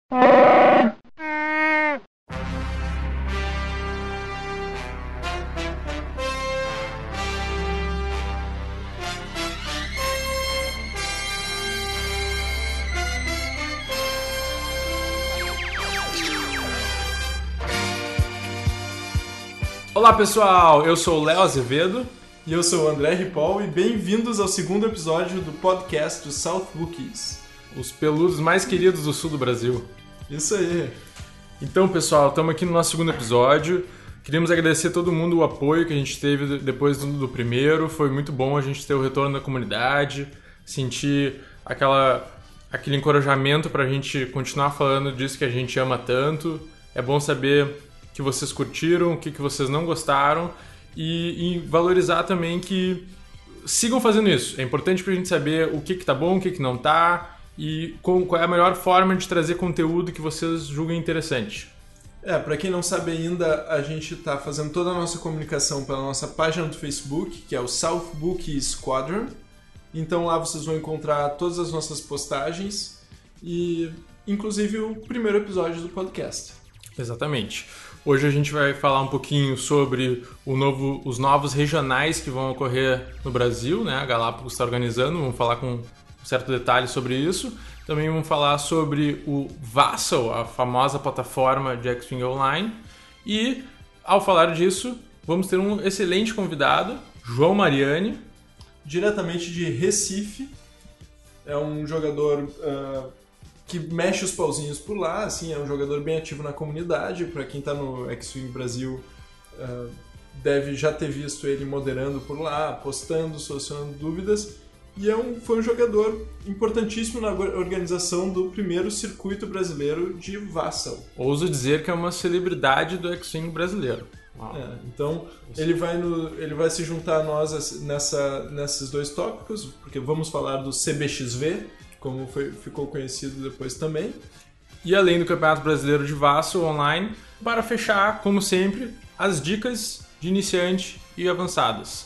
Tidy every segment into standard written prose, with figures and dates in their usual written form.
Olá pessoal, eu sou o Léo Azevedo. E eu sou o André Ripoll e bem-vindos ao segundo episódio do podcast dos South Bookies. Os peludos mais queridos do sul do Brasil. Isso aí. Então pessoal, estamos aqui no nosso segundo episódio. Queríamos agradecer a todo mundo o apoio que a gente teve depois do primeiro. Foi muito bom a gente ter o retorno da comunidade, sentir aquele encorajamento para a gente continuar falando disso que a gente ama tanto. É bom saber que vocês curtiram, o que vocês não gostaram e valorizar também que sigam fazendo isso. É importante pra gente saber o que tá bom, o que não tá e qual é a melhor forma de trazer conteúdo que vocês julguem interessante. Pra quem não sabe ainda, a gente tá fazendo toda a nossa comunicação pela nossa página do Facebook, que é o South Bookie Squadron. Então lá vocês vão encontrar todas as nossas postagens e inclusive o primeiro episódio do podcast. Exatamente. Hoje a gente vai falar um pouquinho sobre os novos regionais que vão ocorrer no Brasil, né? A Galápagos está organizando, vamos falar com um certo detalhe sobre isso. Também vamos falar sobre o Vassal, a famosa plataforma de X-Wing Online. E, ao falar disso, vamos ter um excelente convidado, João Mariani. Diretamente de Recife. É um jogador que mexe os pauzinhos por lá, assim, é um jogador bem ativo na comunidade. Para quem está no X-Wing Brasil, deve já ter visto ele moderando por lá, postando, solucionando dúvidas. E foi um jogador importantíssimo na organização do primeiro circuito brasileiro de Vassal. Ouso dizer que é uma celebridade do X-Wing brasileiro. Então, ele vai se juntar a nós nesses dois tópicos, porque vamos falar do CBXV, como ficou conhecido depois também. E além do Campeonato Brasileiro de Vassal Online, para fechar, como sempre, as dicas de iniciante e avançadas.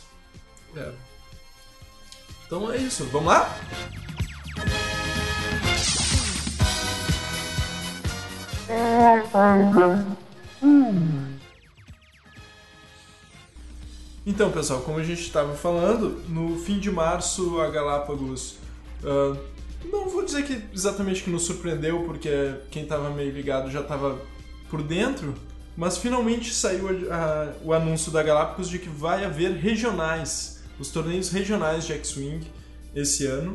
Então é isso, vamos lá? Então, pessoal, como a gente estava falando, no fim de março a Galápagos... não vou dizer que exatamente que nos surpreendeu, porque quem estava meio ligado já estava por dentro, mas finalmente saiu o anúncio da Galápagos de que vai haver regionais, os torneios regionais de X-Wing esse ano.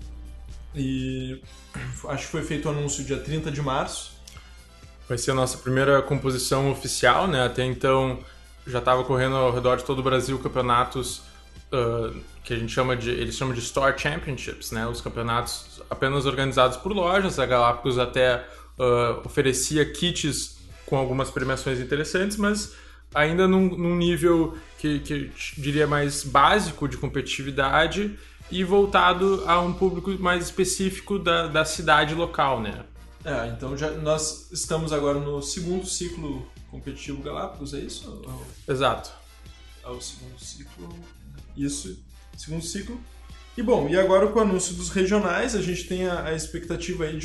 E acho que foi feito o anúncio dia 30 de março. Vai ser a nossa primeira composição oficial, né? Até então já estava correndo ao redor de todo o Brasil campeonatos que eles chamam de Store Championships, né? Os campeonatos apenas organizados por lojas. A Galápagos até oferecia kits com algumas premiações interessantes, mas ainda num nível que diria mais básico de competitividade e voltado a um público mais específico da cidade local, né? Então nós estamos agora no segundo ciclo competitivo Galápagos, é isso? Exato. O segundo ciclo... Isso, segundo ciclo. E agora com o anúncio dos regionais, a gente tem a expectativa aí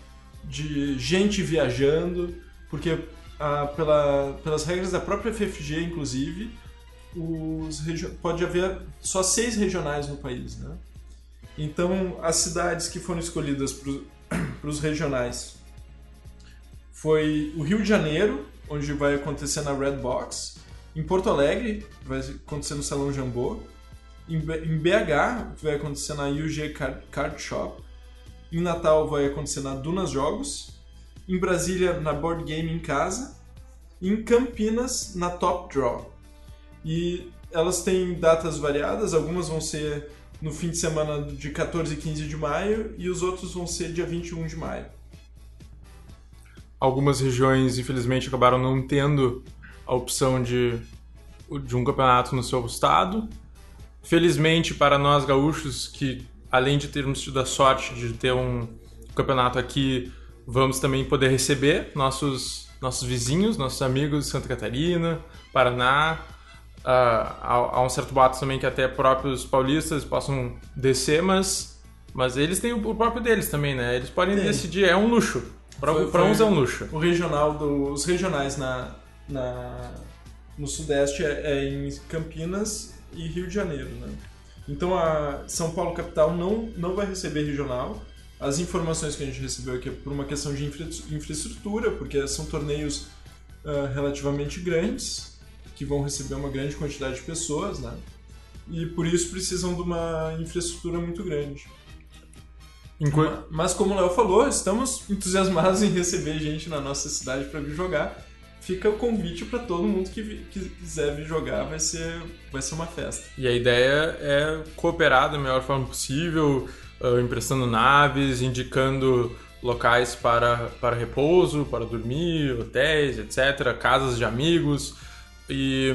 de gente viajando, porque pelas regras da própria FFG, inclusive, pode haver só 6 regionais no país, né? Então, as cidades que foram escolhidas para os regionais foi o Rio de Janeiro, onde vai acontecer na Red Box. Em Porto Alegre, vai acontecer no Salão Jambô. Em BH, vai acontecer na UG Card Shop. Em Natal, vai acontecer na Dunas Jogos. Em Brasília, na Board Game em Casa. E em Campinas, na Top Draw. E elas têm datas variadas. Algumas vão ser no fim de semana de 14 e 15 de maio. E os outros vão ser dia 21 de maio. Algumas regiões, infelizmente, acabaram não tendo a opção de um campeonato no seu estado. Felizmente para nós gaúchos, que além de termos tido a sorte de ter um campeonato aqui, vamos também poder receber nossos vizinhos, nossos amigos de Santa Catarina, Paraná. Há um certo boato também que até próprios paulistas possam descer, mas eles têm o próprio deles também, né? Eles podem decidir, é um luxo. Para uns é um luxo. Os regionais no Sudeste é em Campinas e Rio de Janeiro, né? Então a São Paulo capital não vai receber regional. As informações que a gente recebeu aqui é por uma questão de infraestrutura, porque são torneios relativamente grandes, que vão receber uma grande quantidade de pessoas, né? E por isso precisam de uma infraestrutura muito grande. Mas como o Léo falou, estamos entusiasmados em receber gente na nossa cidade para vir jogar. Fica o convite para todo mundo que quiser vir jogar, vai ser uma festa. E a ideia é cooperar da melhor forma possível, emprestando naves, indicando locais para repouso, para dormir, hotéis, etc., casas de amigos. E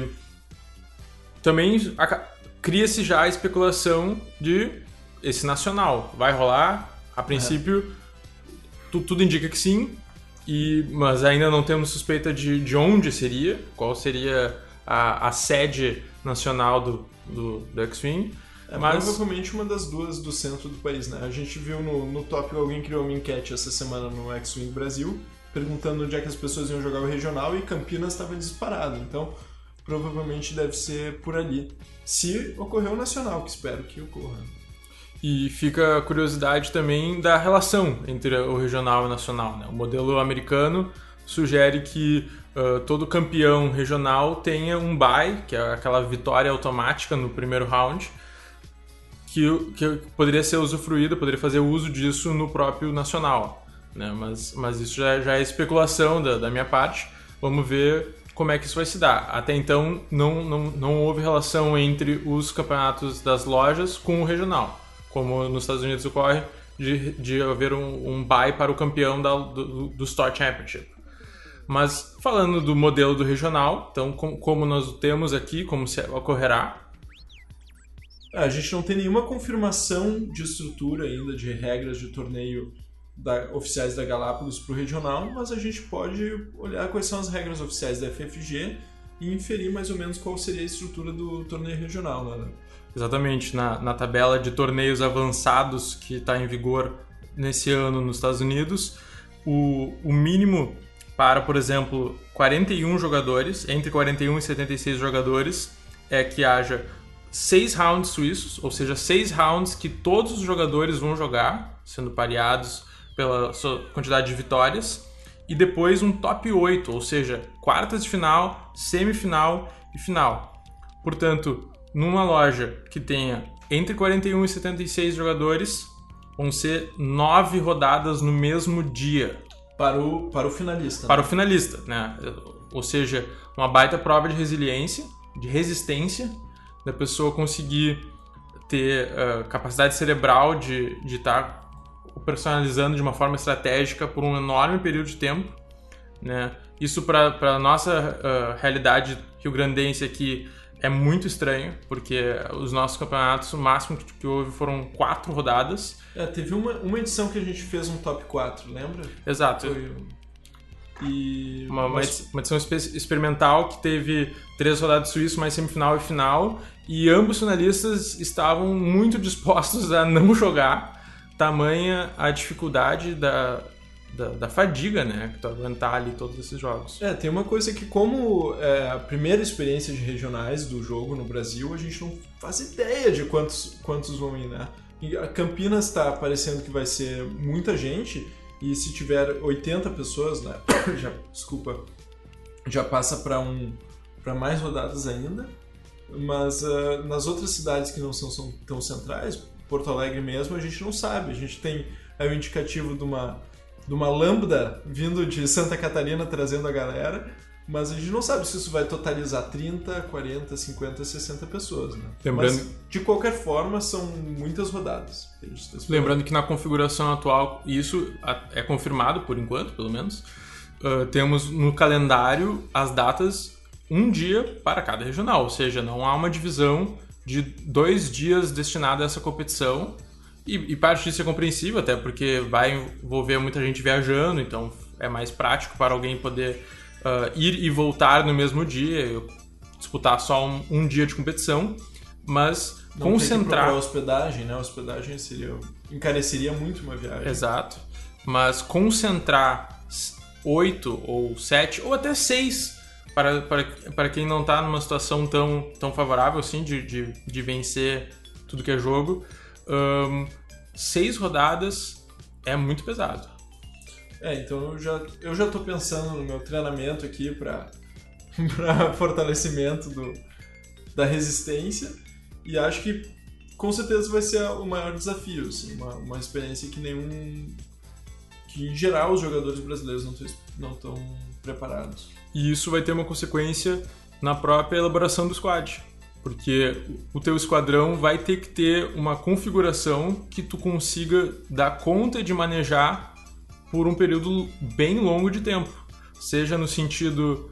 também cria-se já a especulação de esse nacional. Vai rolar? A princípio, tudo indica que sim. Mas ainda não temos suspeita de onde seria, qual seria a sede nacional do X-Wing. Mas provavelmente uma das duas do centro do país, né? A gente viu no tópico, alguém criou uma enquete essa semana no X-Wing Brasil, perguntando onde é que as pessoas iam jogar o regional, e Campinas estava disparado. Então, provavelmente deve ser por ali. Se ocorrer o nacional, que espero que ocorra. E fica a curiosidade também da relação entre o regional e o nacional, né? O modelo americano sugere que todo campeão regional tenha um bye, que é aquela vitória automática no primeiro round, que poderia ser usufruído, poderia fazer uso disso no próprio nacional, né? Mas isso já é especulação da minha parte. Vamos ver como é que isso vai se dar. Até então, não houve relação entre os campeonatos das lojas com o regional, como nos Estados Unidos ocorre, de haver um bye para o campeão do Store Championship. Mas falando do modelo do regional, então como nós o temos aqui, como se ocorrerá? A gente não tem nenhuma confirmação de estrutura ainda, de regras de torneio oficiais da Galápagos para o regional, mas a gente pode olhar quais são as regras oficiais da FFG e inferir mais ou menos qual seria a estrutura do torneio regional, né? Exatamente, na tabela de torneios avançados que está em vigor nesse ano nos Estados Unidos, o mínimo para, por exemplo, 41 jogadores, entre 41 e 76 jogadores, é que haja 6 rounds suíços, ou seja, 6 rounds que todos os jogadores vão jogar, sendo pareados pela sua quantidade de vitórias, e depois um top 8, ou seja, quartas de final, semifinal e final. Portanto, numa loja que tenha entre 41 e 76 jogadores, vão ser 9 rodadas no mesmo dia. Para o finalista. Para o finalista, né? Ou seja, uma baita prova de resistência, da pessoa conseguir ter capacidade cerebral de estar personalizando de uma forma estratégica por um enorme período de tempo, né? Isso para a nossa realidade rio-grandense aqui é muito estranho, porque os nossos campeonatos, o máximo que houve foram 4 rodadas. Teve uma edição que a gente fez um top 4, lembra? Exato. Uma edição experimental que teve 3 rodadas suíço, mais semifinal e final, e ambos finalistas estavam muito dispostos a não jogar, tamanha a dificuldade da fadiga, né? Que tu aguentar ali todos esses jogos. Tem uma coisa que, como é a primeira experiência de regionais do jogo no Brasil, a gente não faz ideia de quantos vão ir, né? E a Campinas está parecendo que vai ser muita gente, e se tiver 80 pessoas, né? já passa para mais rodadas ainda. Mas nas outras cidades que não são tão centrais, Porto Alegre mesmo, a gente não sabe. A gente tem o indicativo de uma lambda vindo de Santa Catarina trazendo a galera, mas a gente não sabe se isso vai totalizar 30, 40, 50, 60 pessoas, né? Mas, de qualquer forma, são muitas rodadas. Lembrando que na configuração atual, isso é confirmado por enquanto, pelo menos, temos no calendário as datas um dia para cada regional, ou seja, não há uma divisão de 2 dias destinada a essa competição. E parte disso é compreensível, até porque vai envolver muita gente viajando, então é mais prático para alguém poder ir e voltar no mesmo dia, disputar só um dia de competição, mas não concentrar... Não hospedagem, né? A hospedagem encareceria muito uma viagem. Exato, mas concentrar 8 ou 7 ou até 6 para quem não está numa situação tão favorável assim de vencer tudo que é jogo. 6 rodadas é muito pesado. Então eu já tô pensando no meu treinamento aqui para fortalecimento da resistência, e acho que com certeza vai ser o maior desafio, assim, uma experiência que em geral os jogadores brasileiros não estão preparados. E isso vai ter uma consequência na própria elaboração do squad, porque o teu esquadrão vai ter que ter uma configuração que tu consiga dar conta de manejar por um período bem longo de tempo, seja no sentido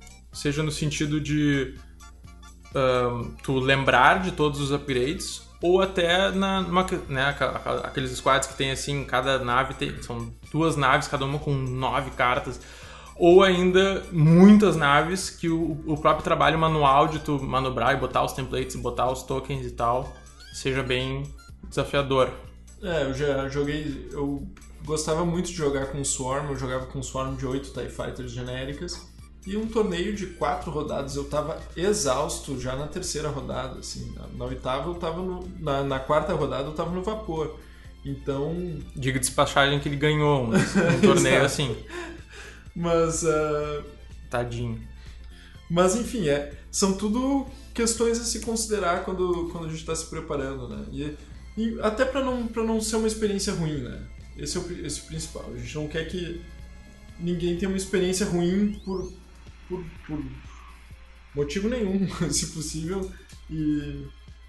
de tu lembrar de todos os upgrades, ou até aqueles squads que tem assim, cada nave são 2 naves, cada uma com 9 cartas, ou ainda muitas naves que o próprio trabalho manual de tu manobrar e botar os templates, botar os tokens e tal, seja bem desafiador. Eu já joguei, eu gostava muito de jogar com Swarm, eu jogava com Swarm de 8 TIE Fighters genéricas, e um torneio de 4 rodadas eu tava exausto já na terceira rodada, assim, na oitava eu tava na quarta rodada eu tava no vapor, então... Diga de passagem que ele ganhou um torneio assim. Mas... Tadinho. Mas enfim, são tudo questões a se considerar quando a gente tá se preparando, né? E até pra não ser uma experiência ruim, né? Esse é o principal. A gente não quer que ninguém tenha uma experiência ruim por motivo nenhum, se possível, e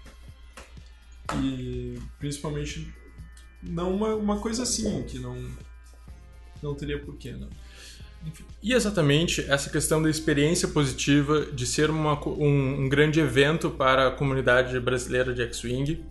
principalmente não uma coisa assim, que não teria porquê, não. Enfim. E exatamente essa questão da experiência positiva, de ser um grande evento para a comunidade brasileira de X-Wing,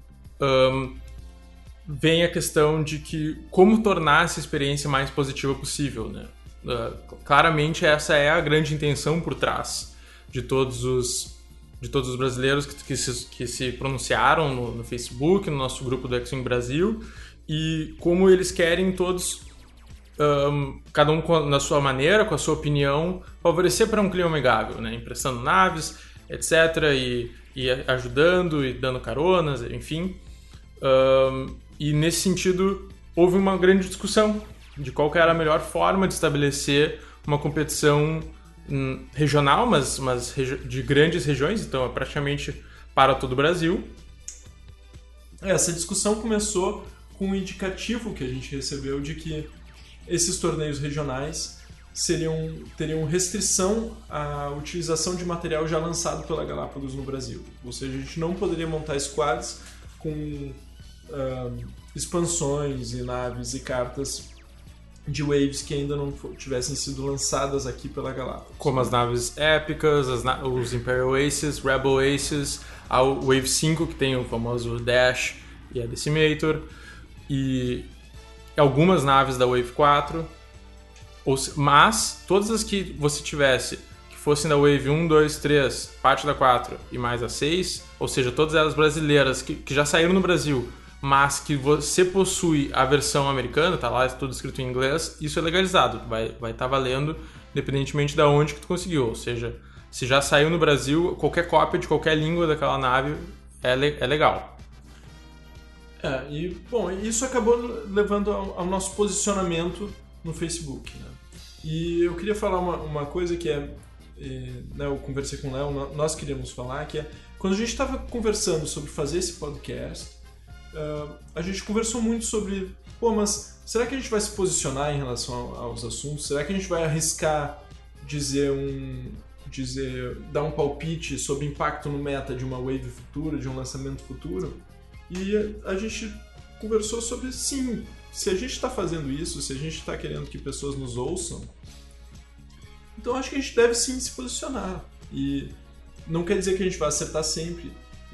vem a questão de que como tornar essa experiência mais positiva possível, né? Claramente essa é a grande intenção por trás de todos os brasileiros que se pronunciaram no Facebook, no nosso grupo do X-Wing Brasil, e como eles querem todos, cada um na sua maneira, com a sua opinião, favorecer para um clima amigável, né? Emprestando naves, etc., e ajudando e dando caronas, enfim. E nesse sentido houve uma grande discussão de qual que era a melhor forma de estabelecer uma competição regional, mas de grandes regiões, então é praticamente para todo o Brasil. Essa discussão começou com um indicativo que a gente recebeu de que esses torneios regionais teriam restrição à utilização de material já lançado pela Galápagos no Brasil. Ou seja, a gente não poderia montar squads com expansões e naves e cartas de waves que ainda não tivessem sido lançadas aqui pela Galápagos. Como as naves épicas, os Imperial Aces, Rebel Aces, a Wave 5, que tem o famoso Dash e a Decimator, e algumas naves da Wave 4, mas todas as que você tivesse, que fossem da Wave 1, 2, 3, parte da 4 e mais a 6, ou seja, todas elas brasileiras, que já saíram no Brasil, mas que você possui a versão americana, tá lá tudo escrito em inglês, isso é legalizado, vai estar valendo independentemente de onde que tu conseguiu, ou seja, se já saiu no Brasil, qualquer cópia de qualquer língua daquela nave é legal. E bom, isso acabou levando ao nosso posicionamento no Facebook, né? E eu queria falar uma coisa que né, eu conversei com o Léo, nós queríamos falar, que é quando a gente estava conversando sobre fazer esse podcast, a gente conversou muito sobre, mas será que a gente vai se posicionar em relação aos assuntos? Será que a gente vai arriscar dar um palpite sobre o impacto no meta de uma wave futura, de um lançamento futuro? E a gente conversou sobre, sim, se a gente está fazendo isso, se a gente está querendo que pessoas nos ouçam, então acho que a gente deve sim se posicionar. E não quer dizer que a gente vai acertar sempre,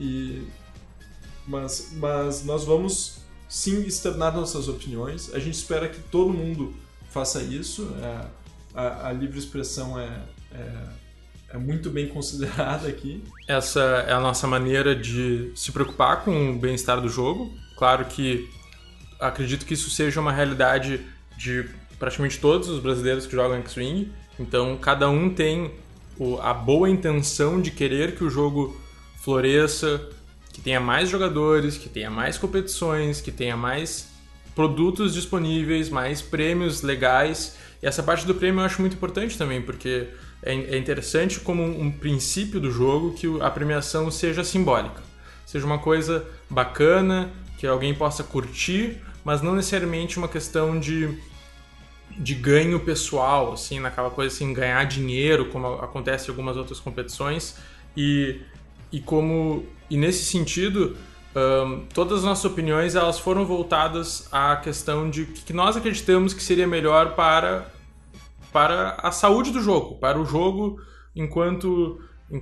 mas nós vamos sim externar nossas opiniões. A gente espera que todo mundo faça isso. A livre expressão é muito bem considerada aqui. Essa é a nossa maneira de se preocupar com o bem-estar do jogo. Claro que acredito que isso seja uma realidade de praticamente todos os brasileiros que jogam X-Wing, então cada um tem a boa intenção de querer que o jogo floresça, que tenha mais jogadores, que tenha mais competições, que tenha mais produtos disponíveis, mais prêmios legais. E essa parte do prêmio eu acho muito importante também, porque é interessante como um princípio do jogo que a premiação seja simbólica. Seja uma coisa bacana, que alguém possa curtir, mas não necessariamente uma questão de ganho pessoal, assim, naquela coisa assim, ganhar dinheiro, como acontece em algumas outras competições. E nesse sentido, todas as nossas opiniões elas foram voltadas à questão de que nós acreditamos que seria melhor para a saúde do jogo, para o jogo enquanto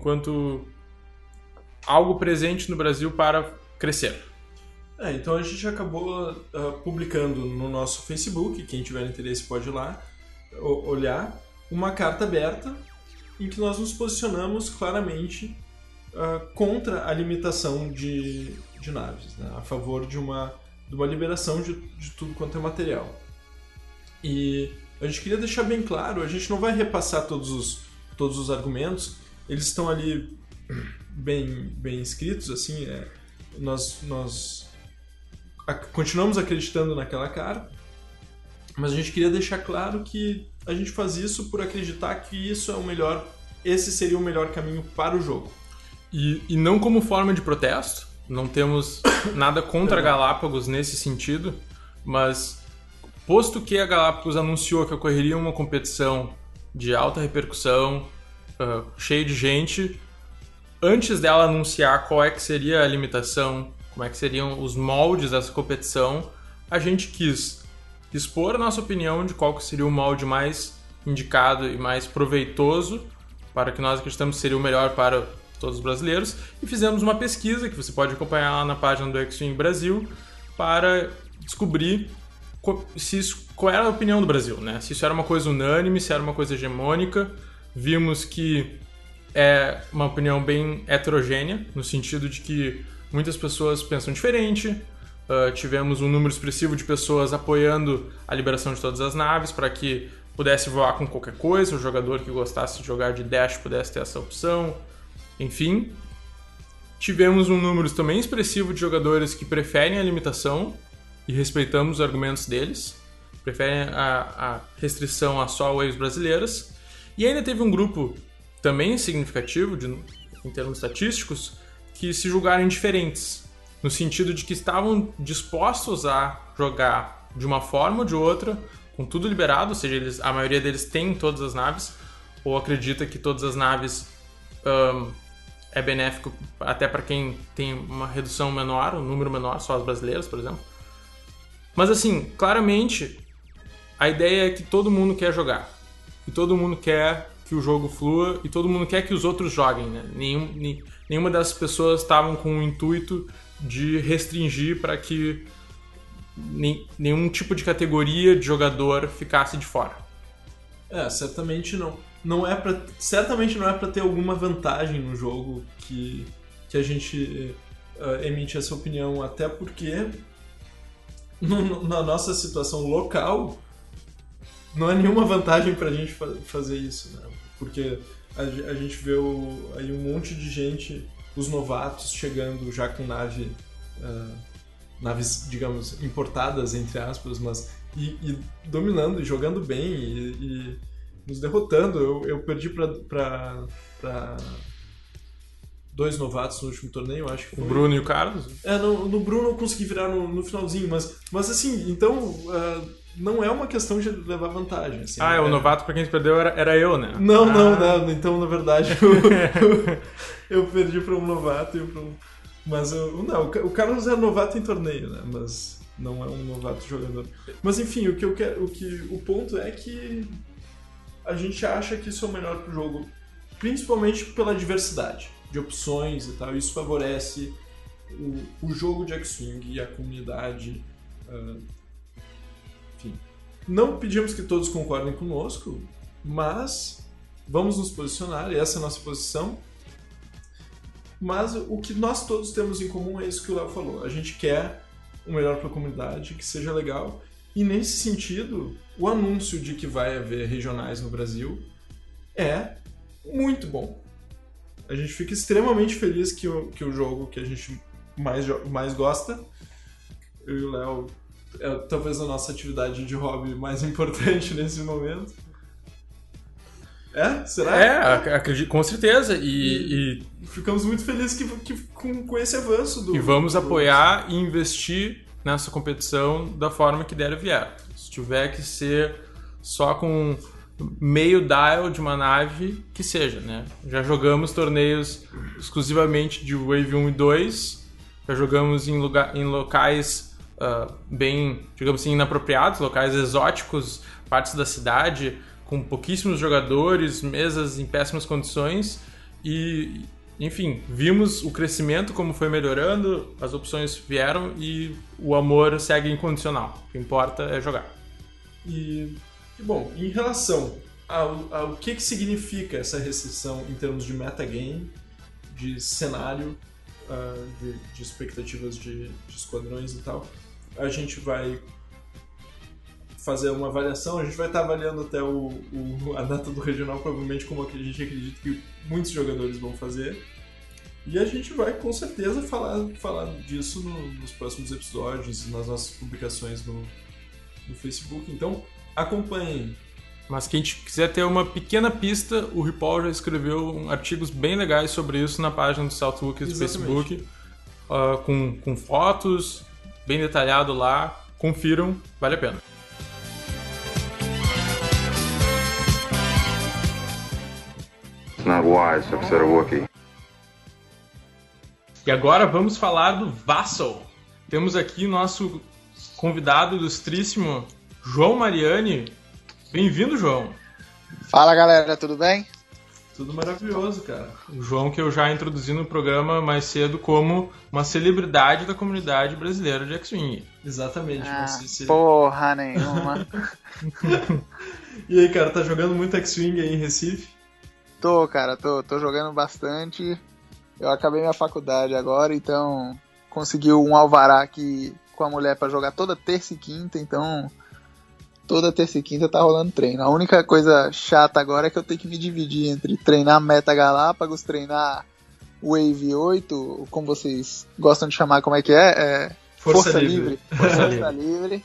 algo presente no Brasil para crescer. Então a gente acabou publicando no nosso Facebook, quem tiver interesse pode ir lá olhar, uma carta aberta em que nós nos posicionamos claramente contra a limitação de naves, né? A favor de uma liberação de tudo quanto é material. E a gente queria deixar bem claro, a gente não vai repassar todos os argumentos, eles estão ali bem escritos, assim, nós continuamos acreditando naquela carta, mas a gente queria deixar claro que a gente faz isso por acreditar que isso é esse seria o melhor caminho para o jogo. E não como forma de protesto, não temos nada contra a Galápagos nesse sentido, mas posto que a Galápagos anunciou que ocorreria uma competição de alta repercussão, cheia de gente, antes dela anunciar qual é que seria a limitação, como é que seriam os moldes dessa competição, a gente quis expor a nossa opinião de qual que seria o molde mais indicado e mais proveitoso para que nós acreditamos que seria o melhor para todos os brasileiros, e fizemos uma pesquisa que você pode acompanhar lá na página do X-Wing Brasil para descobrir qual era a opinião do Brasil, né? Se isso era uma coisa unânime, se era uma coisa hegemônica. Vimos que é uma opinião bem heterogênea, no sentido de que muitas pessoas pensam diferente. Tivemos um número expressivo de pessoas apoiando a liberação de todas as naves para que pudesse voar com qualquer coisa, o jogador que gostasse de jogar de dash pudesse ter essa opção. Enfim, tivemos um número também expressivo de jogadores que preferem a limitação e respeitamos os argumentos deles, preferem a restrição a só waves brasileiras. E ainda teve um grupo também significativo, em termos estatísticos, que se julgaram indiferentes, no sentido de que estavam dispostos a jogar de uma forma ou de outra, com tudo liberado, ou seja, a maioria deles tem todas as naves, ou acredita que todas as naves é benéfico até para quem tem uma redução menor, um número menor, só as brasileiras, por exemplo. Mas assim, claramente, a ideia é que todo mundo quer jogar, e todo mundo quer que o jogo flua, e todo mundo quer que os outros joguem, né? Nenhuma dessas pessoas estavam com o intuito de restringir para que nenhum tipo de categoria de jogador ficasse de fora. Certamente não. Certamente não é para ter alguma vantagem no jogo que a gente emite essa opinião, até porque na nossa situação local não é nenhuma vantagem para a gente fazer isso, né? Porque a gente vê aí um monte de gente, os novatos chegando já com naves, digamos, importadas, entre aspas, mas e dominando e jogando bem e nos derrotando. Eu perdi para dois novatos no último torneio, acho que foi. O Bruno e o Carlos? No Bruno eu consegui virar no finalzinho, mas assim, então não é uma questão de levar vantagem. Assim, o novato pra quem se perdeu era eu, né? Não, então na verdade eu perdi para um novato e para um... Mas o Carlos é novato em torneio, né? Mas não é um novato jogador. Mas enfim, o ponto é que a gente acha que isso é o melhor pro jogo, principalmente pela diversidade de opções e tal. Isso favorece o jogo de X-Wing e a comunidade. Enfim, não pedimos que todos concordem conosco, mas vamos nos posicionar, e essa é a nossa posição. Mas o que nós todos temos em comum é isso que o Léo falou. A gente quer o melhor para a comunidade, que seja legal. E nesse sentido, o anúncio de que vai haver regionais no Brasil é muito bom. A gente fica extremamente feliz que o jogo que a gente mais gosta, eu e o Léo, é talvez a nossa atividade de hobby mais importante nesse momento. Será? Acredito, com certeza. E ficamos muito felizes com esse avanço do... E vamos apoiar e investir nessa competição da forma que der e vier. Se tiver que ser só com meio dial de uma nave, que seja, né? Já jogamos torneios exclusivamente de Wave 1 e 2, já jogamos em locais bem, digamos assim, inapropriados, locais exóticos, partes da cidade, com pouquíssimos jogadores, mesas em péssimas condições e, enfim, vimos o crescimento, como foi melhorando, as opções vieram e o amor segue incondicional. O que importa é jogar. E bom, em relação ao que significa essa restrição em termos de metagame, de cenário, de expectativas de esquadrões e tal, a gente vai fazer uma avaliação, a gente vai estar avaliando até a data do regional, provavelmente como a gente acredita que muitos jogadores vão fazer. E a gente vai com certeza falar disso nos próximos episódios e nas nossas publicações no Facebook. Então, acompanhem. Mas quem quiser ter uma pequena pista, o Ripoll já escreveu artigos bem legais sobre isso na página do Southwookies do Facebook, com fotos, bem detalhado lá. Confiram, vale a pena. It's not wise to upset a Wookiee. E agora vamos falar do Vassal. Temos aqui nosso convidado ilustríssimo, João Mariani. Bem-vindo, João. Fala, galera, tudo bem? Tudo maravilhoso, cara. O João que eu já introduzi no programa mais cedo como uma celebridade da comunidade brasileira de X-Wing. Exatamente. Porra nenhuma. E aí, cara, tá jogando muito X-Wing aí em Recife? Tô, cara, tô jogando bastante. Eu acabei minha faculdade agora, então consegui um alvará aqui com a mulher pra jogar toda terça e quinta, então toda terça e quinta tá rolando treino. A única coisa chata agora é que eu tenho que me dividir entre treinar Meta Galápagos, treinar Wave 8, como vocês gostam de chamar, como é que é? Força Livre. Força Livre.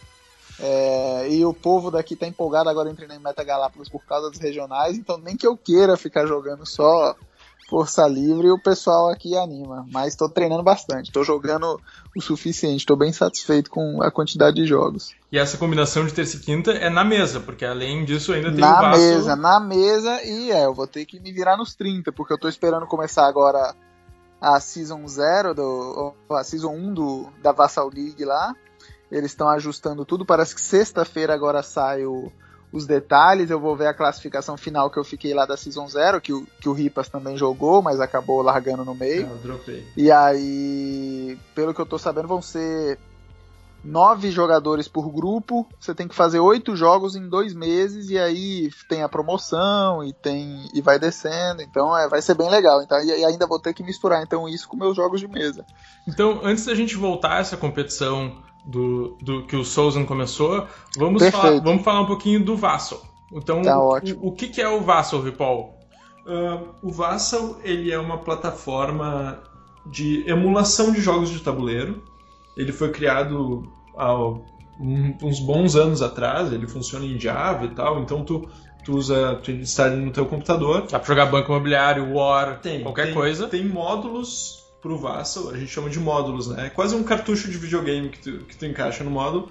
E o povo daqui tá empolgado agora em treinar em Meta Galápagos por causa dos regionais, então nem que eu queira ficar jogando só Força Livre, o pessoal aqui anima, mas tô treinando bastante, tô jogando o suficiente, tô bem satisfeito com a quantidade de jogos. E essa combinação de terça e quinta é na mesa, porque além disso ainda tem o Vassal. Na mesa, e eu vou ter que me virar nos 30, porque eu tô esperando começar agora a Season 0, a Season 1 da Vassal League lá. Eles estão ajustando tudo, parece que sexta-feira agora sai os detalhes, eu vou ver a classificação final que eu fiquei lá da Season 0, que o Ripas também jogou, mas acabou largando no meio. Eu dropei. E aí, pelo que eu tô sabendo, vão ser 9 jogadores por grupo, você tem que fazer 8 jogos em 2 meses, e aí tem a promoção, e vai descendo, então vai ser bem legal. Então, e ainda vou ter que misturar então isso com meus jogos de mesa. Então, antes da gente voltar a essa competição do que o Sousan começou, vamos falar um pouquinho do Vassal. Então, tá ótimo. O que é o Vassal, Ripoll? O Vassal, ele é uma plataforma de emulação de jogos de tabuleiro. Ele foi criado há uns bons anos atrás, ele funciona em Java e tal, então tu instala no teu computador. Dá pra jogar Banco Imobiliário, War, qualquer coisa. Tem módulos pro Vassal, a gente chama de módulos, né? É quase um cartucho de videogame que tu encaixa no módulo,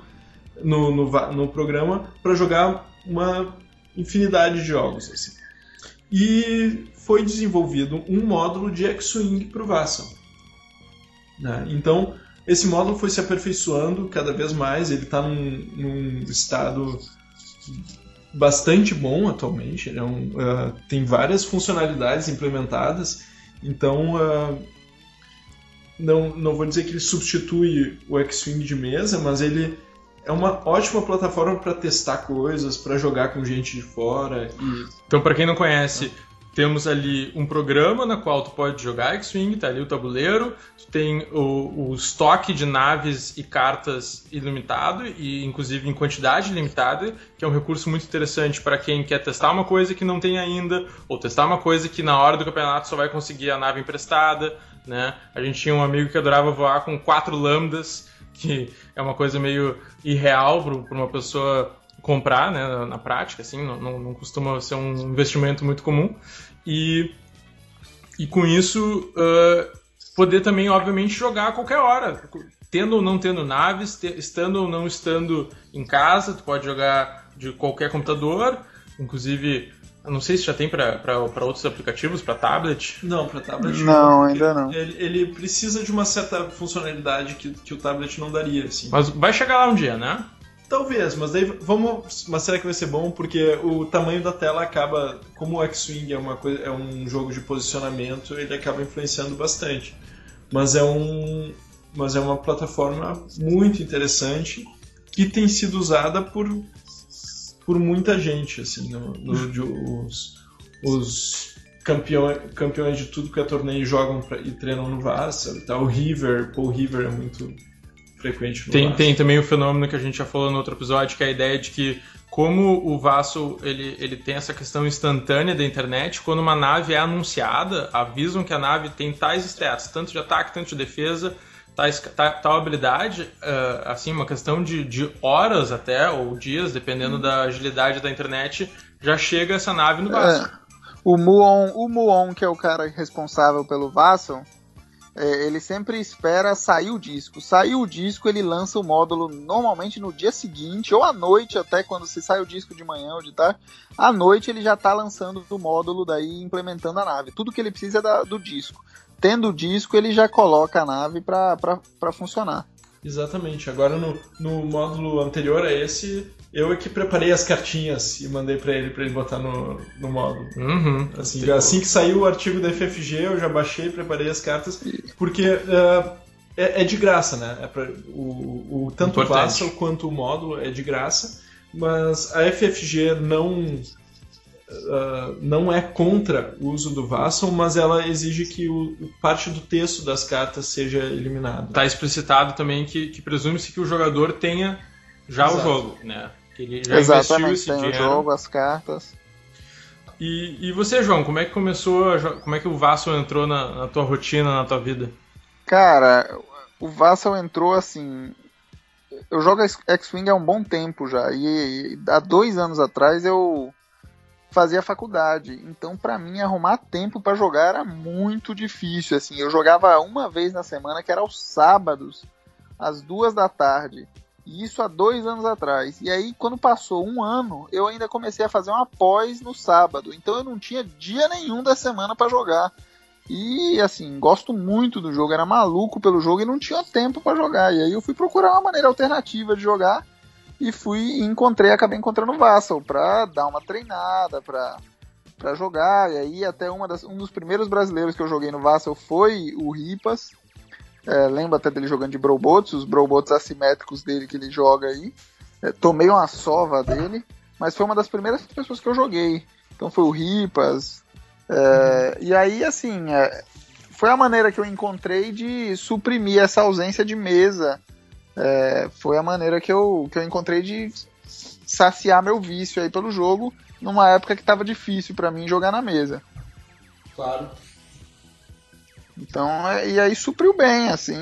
no programa, para jogar uma infinidade de jogos, assim. E foi desenvolvido um módulo de X-Wing pro Vassal, né? Então, esse módulo foi se aperfeiçoando cada vez mais, ele está num estado bastante bom atualmente, ele tem várias funcionalidades implementadas, então não vou dizer que ele substitui o X-Wing de mesa, mas ele é uma ótima plataforma para testar coisas, para jogar com gente de fora. Então, para quem não conhece, temos ali um programa na qual tu pode jogar X-Wing, tá ali o tabuleiro, tu tem o estoque de naves e cartas ilimitado, e inclusive em quantidade limitada, que é um recurso muito interessante para quem quer testar uma coisa que não tem ainda, ou testar uma coisa que na hora do campeonato só vai conseguir a nave emprestada, né? A gente tinha um amigo que adorava voar com 4 lambdas, que é uma coisa meio irreal para uma pessoa comprar, né, na prática, assim, não costuma ser um investimento muito comum, e com isso poder também, obviamente, jogar a qualquer hora, tendo ou não tendo naves, estando ou não estando em casa, tu pode jogar de qualquer computador, inclusive, eu não sei se já tem para outros aplicativos, para tablet. Não, para tablet não, ainda não. Ele precisa de uma certa funcionalidade que o tablet não daria, assim. Mas vai chegar lá um dia, né? Talvez, mas daí mas será que vai ser bom? Porque o tamanho da tela acaba, como o X-Wing é um jogo de posicionamento, ele acaba influenciando bastante. Mas é uma plataforma muito interessante que tem sido usada por muita gente, assim, os campeões de tudo que é torneio jogam e treinam no Vassal. Tá? O Paul River é muito frequente no tem também o fenômeno que a gente já falou no outro episódio, que é a ideia de que, como o Vassal ele tem essa questão instantânea da internet, quando uma nave é anunciada, avisam que a nave tem tais stats, tanto de ataque, tanto de defesa, tal habilidade, assim, uma questão de horas até, ou dias, dependendo da agilidade da internet, já chega essa nave no Vassal. O Muon, que é o cara responsável pelo Vassal, ele sempre espera sair o disco. Saiu o disco, ele lança o módulo normalmente no dia seguinte, ou à noite até, quando se sai o disco de manhã ou de tarde. À noite ele já está lançando o módulo, daí implementando a nave. Tudo que ele precisa é do disco. Tendo o disco, ele já coloca a nave para funcionar. Exatamente. Agora no módulo anterior a esse, eu é que preparei as cartinhas e mandei para ele botar no módulo. Uhum. Assim que saiu o artigo da FFG, eu já baixei, preparei as cartas, porque é de graça, né? Tanto o Vassal quanto o módulo é de graça, mas a FFG não é contra o uso do Vassal, mas ela exige que parte do texto das cartas seja eliminado. Está explicitado também que presume-se que o jogador tenha já o jogo, né? Que ele já investiu esse dinheiro. Tem o jogo, as cartas. E você, João, como é que começou, como é que o Vassal entrou na tua rotina, na tua vida? Cara, o Vassal entrou assim... Eu jogo X-Wing há um bom tempo já, e há 2 anos atrás eu fazia faculdade, então pra mim arrumar tempo pra jogar era muito difícil, assim, eu jogava uma vez na semana, que era aos sábados, às 2 da tarde, e isso há 2 anos atrás, e aí quando passou 1 ano, eu ainda comecei a fazer uma pós no sábado, então eu não tinha dia nenhum da semana pra jogar, e assim, gosto muito do jogo, era maluco pelo jogo e não tinha tempo pra jogar, e aí eu fui procurar uma maneira alternativa de jogar, e acabei encontrando o Vassal pra dar uma treinada, pra jogar, e aí até um dos primeiros brasileiros que eu joguei no Vassal foi o Ripas, lembro até dele jogando de Browbots, os Browbots assimétricos dele que ele joga aí, tomei uma sova dele, mas foi uma das primeiras pessoas que eu joguei, então foi o Ripas, e aí assim, foi a maneira que eu encontrei de suprimir essa ausência de mesa. Foi a maneira que eu encontrei de saciar meu vício aí pelo jogo, numa época que estava difícil para mim jogar na mesa. Claro. Então, e aí supriu bem, assim,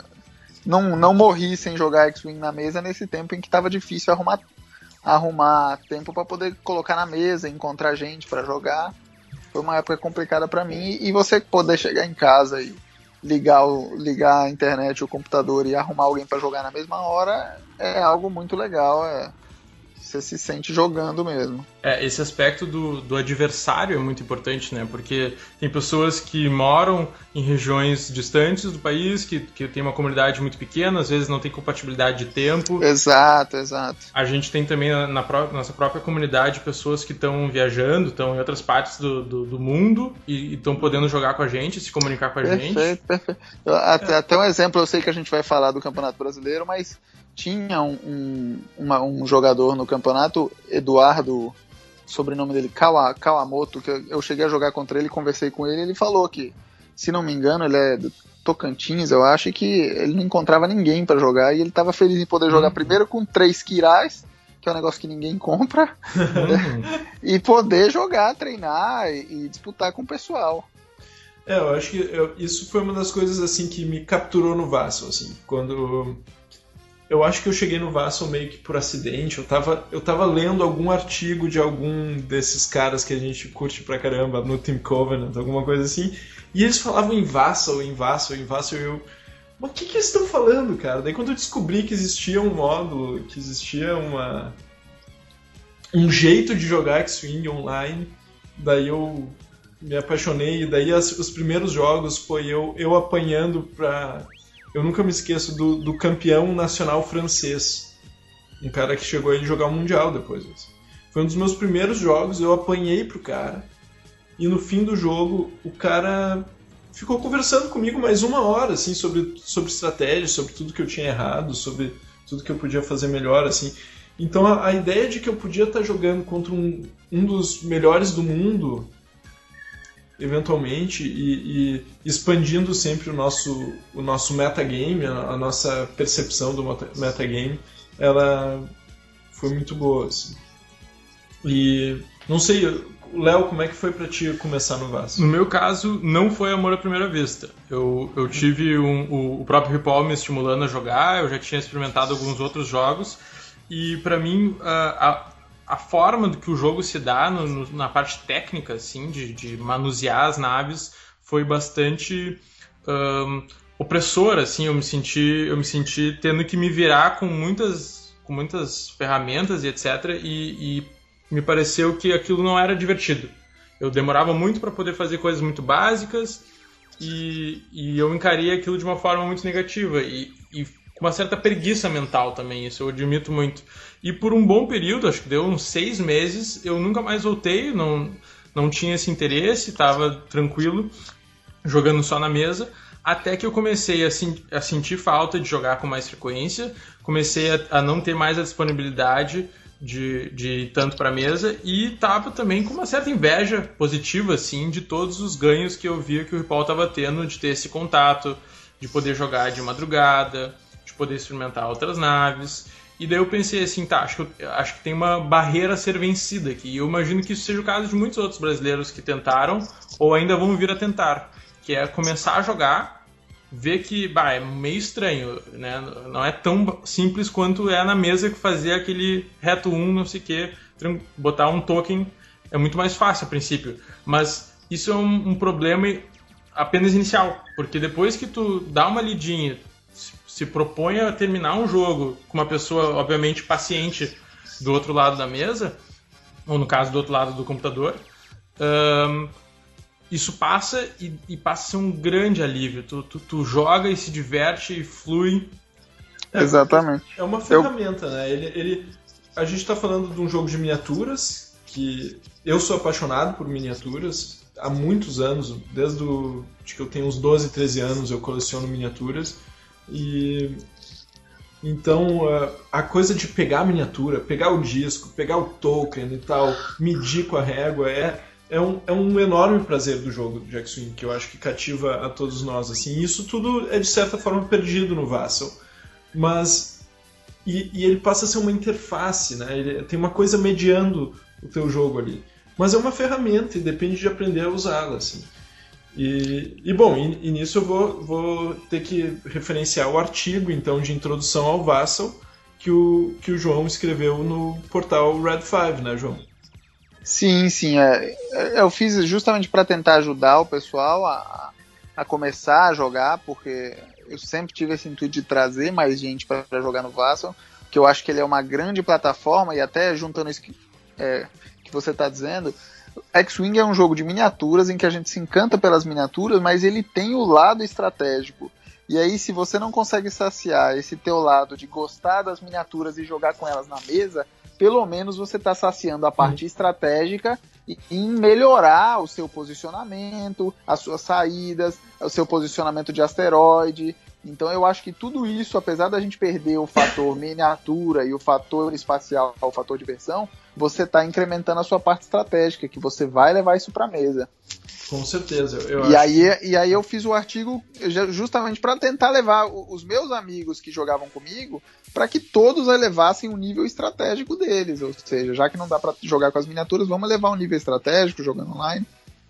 não morri sem jogar X-Wing na mesa nesse tempo em que estava difícil arrumar tempo para poder colocar na mesa, encontrar gente para jogar. Foi uma época complicada para mim, e você poder chegar em casa e ligar a internet, o computador e arrumar alguém para jogar na mesma hora é algo muito legal, você se sente jogando mesmo. Esse aspecto do adversário é muito importante, né? Porque tem pessoas que moram em regiões distantes do país, que tem uma comunidade muito pequena, às vezes não tem compatibilidade de tempo. Exato. A gente tem também na nossa própria comunidade pessoas que estão viajando, estão em outras partes do mundo e estão podendo jogar com a gente, se comunicar com a gente. Perfeito. Até um exemplo, eu sei que a gente vai falar do Campeonato Brasileiro, mas tinha um jogador no campeonato, Eduardo sobrenome dele, Kawamoto, que eu cheguei a jogar contra ele, conversei com ele, ele falou que, se não me engano, ele é do Tocantins, eu acho, e que ele não encontrava ninguém pra jogar, e ele tava feliz em poder jogar primeiro com 3 Kirais, que é um negócio que ninguém compra, e poder jogar, treinar e disputar com o pessoal. Eu acho que isso foi uma das coisas assim que me capturou no Vassal, assim, quando eu acho que eu cheguei no Vassal meio que por acidente, eu tava lendo algum artigo de algum desses caras que a gente curte pra caramba, no Team Covenant, alguma coisa assim, e eles falavam em Vassal, e eu... Mas o que eles estão falando, cara? Daí quando eu descobri que existia um módulo, que existia um jeito de jogar X-Wing online, daí eu me apaixonei, e daí os primeiros jogos foi eu apanhando pra... Eu nunca me esqueço do campeão nacional francês, um cara que chegou a jogar o Mundial depois. Assim. Foi um dos meus primeiros jogos, eu apanhei pro cara, e no fim do jogo o cara ficou conversando comigo mais 1 hora, assim, sobre estratégia, sobre tudo que eu tinha errado, sobre tudo que eu podia fazer melhor, assim. Então a ideia de que eu podia estar jogando contra um dos melhores do mundo, eventualmente, e expandindo sempre o nosso metagame, a nossa percepção do metagame, ela foi muito boa, assim. E não sei... Léo, como é que foi pra ti começar no Vassal? No meu caso, não foi amor à primeira vista. Eu tive o próprio Ripoll me estimulando a jogar, eu já tinha experimentado alguns outros jogos, e pra mim a forma do que o jogo se dá na parte técnica, assim, de manusear as naves, foi bastante opressora, assim. Eu me senti tendo que me virar com muitas ferramentas e etc. E me pareceu que aquilo não era divertido. Eu demorava muito para poder fazer coisas muito básicas e eu encarei aquilo de uma forma muito negativa e com uma certa preguiça mental também, isso eu admito muito. E por um bom período, acho que deu uns 6 meses, eu nunca mais voltei, não tinha esse interesse, estava tranquilo, jogando só na mesa, até que eu comecei a sentir falta de jogar com mais frequência, comecei a não ter mais a disponibilidade de ir tanto para a mesa, e estava também com uma certa inveja positiva, assim, de todos os ganhos que eu via que o Ripoll estava tendo, de ter esse contato, de poder jogar de madrugada, de poder experimentar outras naves. E daí eu pensei assim, tá, acho que tem uma barreira a ser vencida aqui. E eu imagino que isso seja o caso de muitos outros brasileiros que tentaram ou ainda vão vir a tentar, que é começar a jogar, ver que é meio estranho, né? Não é tão simples quanto é na mesa que fazer aquele reto 1, não sei o que, botar um token é muito mais fácil a princípio, mas isso é um problema apenas inicial, porque depois que tu dá uma lidinha, se propõe a terminar um jogo com uma pessoa obviamente paciente do outro lado da mesa, ou no caso do outro lado do computador, isso passa e passa a ser um grande alívio. Tu joga e se diverte e flui. Exatamente. É uma ferramenta, né? A gente está falando de um jogo de miniaturas, que eu sou apaixonado por miniaturas há muitos anos, desde que eu tenho uns 12, 13 anos eu coleciono miniaturas. E então a coisa de pegar a miniatura, pegar o disco, pegar o token e tal, medir com a régua é um enorme prazer do jogo de X-Wing, que eu acho que cativa a todos nós, assim. Isso tudo é de certa forma perdido no Vassal, mas e ele passa a ser uma interface, né? Ele tem uma coisa mediando o teu jogo ali, mas é uma ferramenta e depende de aprender a usá-la, assim. Bom, nisso eu vou ter que referenciar o artigo então de introdução ao Vassal que o João escreveu no portal Red 5, né, João? Sim. Eu fiz justamente para tentar ajudar o pessoal a começar a jogar, porque eu sempre tive esse intuito de trazer mais gente para jogar no Vassal, porque eu acho que ele é uma grande plataforma, e até juntando isso que você está dizendo, X-Wing é um jogo de miniaturas em que a gente se encanta pelas miniaturas, mas ele tem o lado estratégico. E aí, se você não consegue saciar esse teu lado de gostar das miniaturas e jogar com elas na mesa, pelo menos você está saciando a parte estratégica e em melhorar o seu posicionamento, as suas saídas, o seu posicionamento de asteroide. Então eu acho que tudo isso, apesar da gente perder o fator miniatura e o fator espacial, o fator diversão, você está incrementando a sua parte estratégica, que você vai levar isso para a mesa. Com certeza. E aí eu fiz o artigo justamente para tentar levar os meus amigos que jogavam comigo para que todos elevassem o nível estratégico deles. Ou seja, já que não dá para jogar com as miniaturas, vamos levar um nível estratégico jogando online.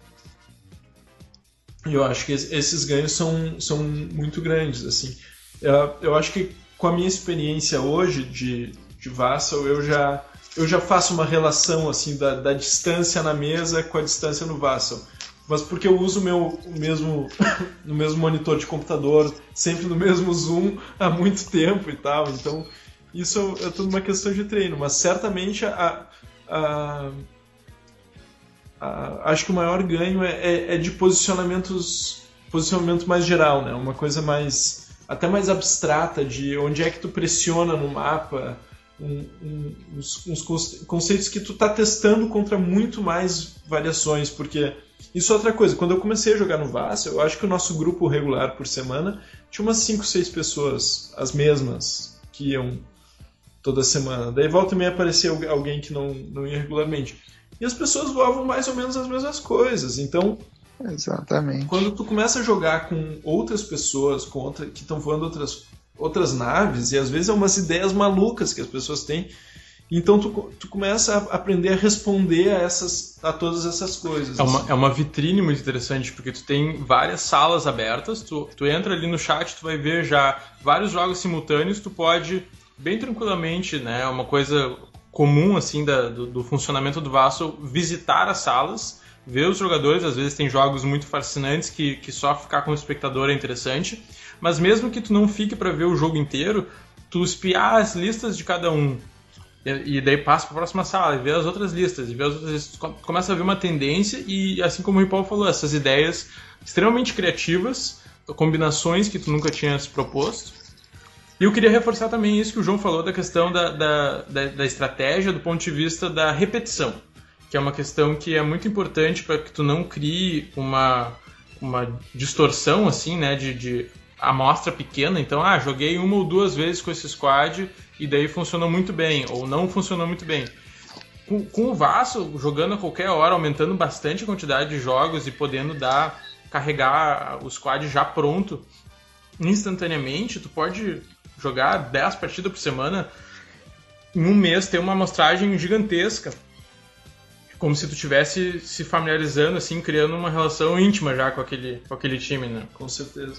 Eu acho que esses ganhos são muito grandes, assim. Eu acho que com a minha experiência hoje de Vassal, eu já faço uma relação assim da distância na mesa com a distância no Vassal. Mas porque eu uso o mesmo monitor de computador, sempre no mesmo zoom, há muito tempo e tal. Então, isso é tudo uma questão de treino. Mas certamente acho que o maior ganho é de posicionamento mais geral, né? Uma coisa até mais abstrata de onde é que tu pressiona no mapa, uns conceitos que tu tá testando contra muito mais variações, porque isso é outra coisa. Quando eu comecei a jogar no Vassal, eu acho que o nosso grupo regular por semana tinha umas 5, 6 pessoas, as mesmas, que iam toda semana. Daí volta e meia aparecia alguém que não ia regularmente. E as pessoas voavam mais ou menos as mesmas coisas. Então, exatamente. Quando tu começa a jogar com outras pessoas que estão voando outras naves, e às vezes é umas ideias malucas que as pessoas têm, então tu começa a aprender a responder a todas essas coisas. É uma vitrine muito interessante, porque tu tem várias salas abertas, tu entra ali no chat, tu vai ver já vários jogos simultâneos, tu pode bem tranquilamente, né, é uma coisa comum assim do funcionamento do Vassal, visitar as salas, ver os jogadores. Às vezes tem jogos muito fascinantes que só ficar como espectador é interessante, mas mesmo que tu não fique para ver o jogo inteiro, tu espiar as listas de cada um e daí passa para a próxima sala e ver as outras listas, tu começa a ver uma tendência e, assim como o Ripoll falou, essas ideias extremamente criativas, combinações que tu nunca tinha se proposto. E eu queria reforçar também isso que o João falou da questão da estratégia do ponto de vista da repetição, que é uma questão que é muito importante para que tu não crie uma distorção assim, né, de amostra pequena. Então, joguei 1 ou 2 vezes com esse squad e daí funcionou muito bem, ou não funcionou muito bem. Com o Vassal, jogando a qualquer hora, aumentando bastante a quantidade de jogos e podendo carregar o squad já pronto instantaneamente, tu pode jogar 10 partidas por semana, em um mês ter uma amostragem gigantesca, como se tu estivesse se familiarizando, assim, criando uma relação íntima já com aquele time, né? Com certeza.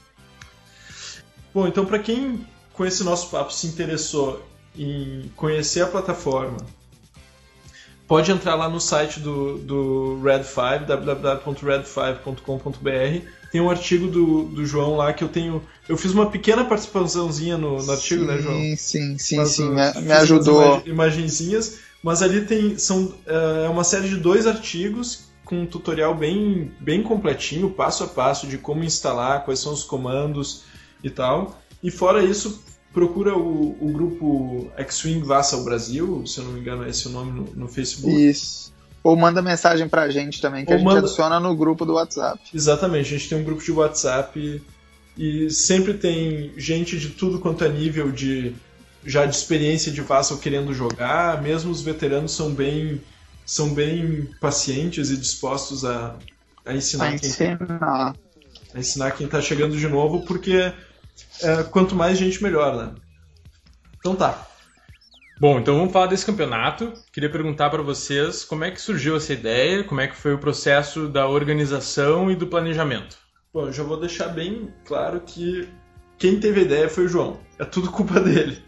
Bom, então para quem com esse nosso papo se interessou em conhecer a plataforma, pode entrar lá no site do Red 5, www.red5.com.br. Tem um artigo do João lá que eu fiz uma pequena participaçãozinha no artigo, né, João? Sim, me ajudou. Imagenzinhas, mas ali é uma série de 2 artigos com um tutorial bem, bem completinho, passo a passo, de como instalar, quais são os comandos e tal. E fora isso, procura o grupo X-Wing Vassal Brasil, se eu não me engano é esse o nome no Facebook. Isso. Ou manda mensagem pra gente também, que a gente adiciona no grupo do WhatsApp. Exatamente, a gente tem um grupo de WhatsApp e sempre tem gente de tudo quanto é nível de experiência de Vassal querendo jogar. Mesmo os veteranos são bem pacientes e dispostos a ensinar quem está chegando de novo, porque quanto mais gente, melhor, né? Então tá. Bom, então vamos falar desse campeonato. Queria perguntar para vocês como é que surgiu essa ideia, como é que foi o processo da organização e do planejamento. Bom, eu já vou deixar bem claro que quem teve a ideia foi o João. É tudo culpa dele.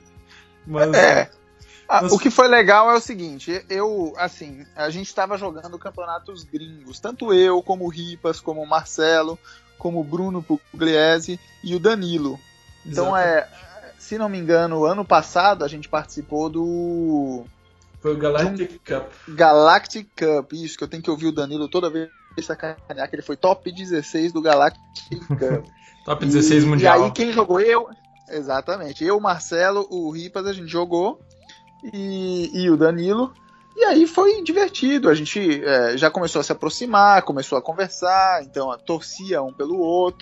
O que foi legal é o seguinte, a gente estava jogando campeonatos gringos, tanto eu, como o Ripas, como o Marcelo, como o Bruno Pugliese e o Danilo. Então se não me engano, ano passado a gente participou do... Foi o Galactic Cup. Galactic Cup, isso, que eu tenho que ouvir o Danilo toda vez sacanear, que ele foi top 16 do Galactic Cup. Top 16 mundial. E aí quem jogou? Exatamente. Eu, o Marcelo, o Ripas, a gente jogou, e o Danilo. E aí foi divertido, a gente já começou a se aproximar, começou a conversar, então torcia um pelo outro.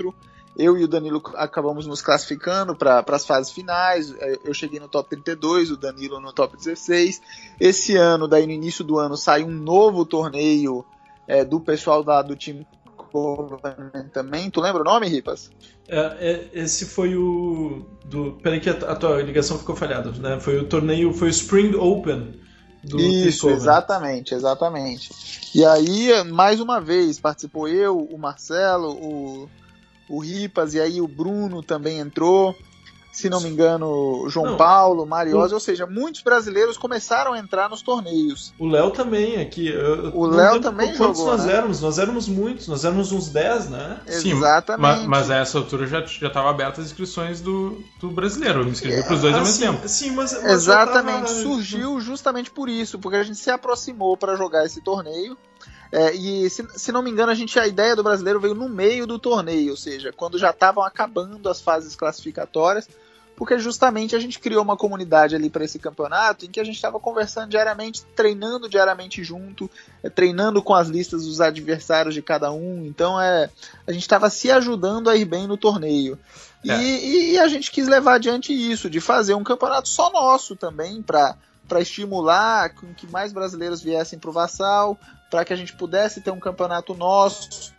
eu e o Danilo acabamos nos classificando para as fases finais. Eu cheguei no top 32, o Danilo no top 16. Esse ano, daí no início do ano, sai um novo torneio do pessoal do time também. Tu lembra o nome, Ripas? Esse foi o... Peraí que a tua ligação ficou falhada, né? Foi o Spring Open do Isso, exatamente. E aí, mais uma vez, participou eu, o Marcelo, o Ripas, e aí o Bruno também entrou. Se não me engano, o João Paulo, Mariosa, ou seja, muitos brasileiros começaram a entrar nos torneios. O Léo também aqui. O Léo também jogou, quantos nós éramos? Nós éramos muitos, nós éramos uns 10, né? Sim, exatamente. Mas a essa altura já estava aberta as inscrições do brasileiro. Eu me inscrevi para os dois ao mesmo tempo. Sim, mas exatamente, surgiu justamente por isso, porque a gente se aproximou para jogar esse torneio. E se não me engano, a ideia do brasileiro veio no meio do torneio, ou seja, quando já estavam acabando as fases classificatórias, porque justamente a gente criou uma comunidade ali para esse campeonato em que a gente estava conversando diariamente, treinando diariamente junto, treinando com as listas dos adversários de cada um, então a gente estava se ajudando a ir bem no torneio. E a gente quis levar adiante isso, de fazer um campeonato só nosso também, para estimular que mais brasileiros viessem para o Vassal, para que a gente pudesse ter um campeonato nosso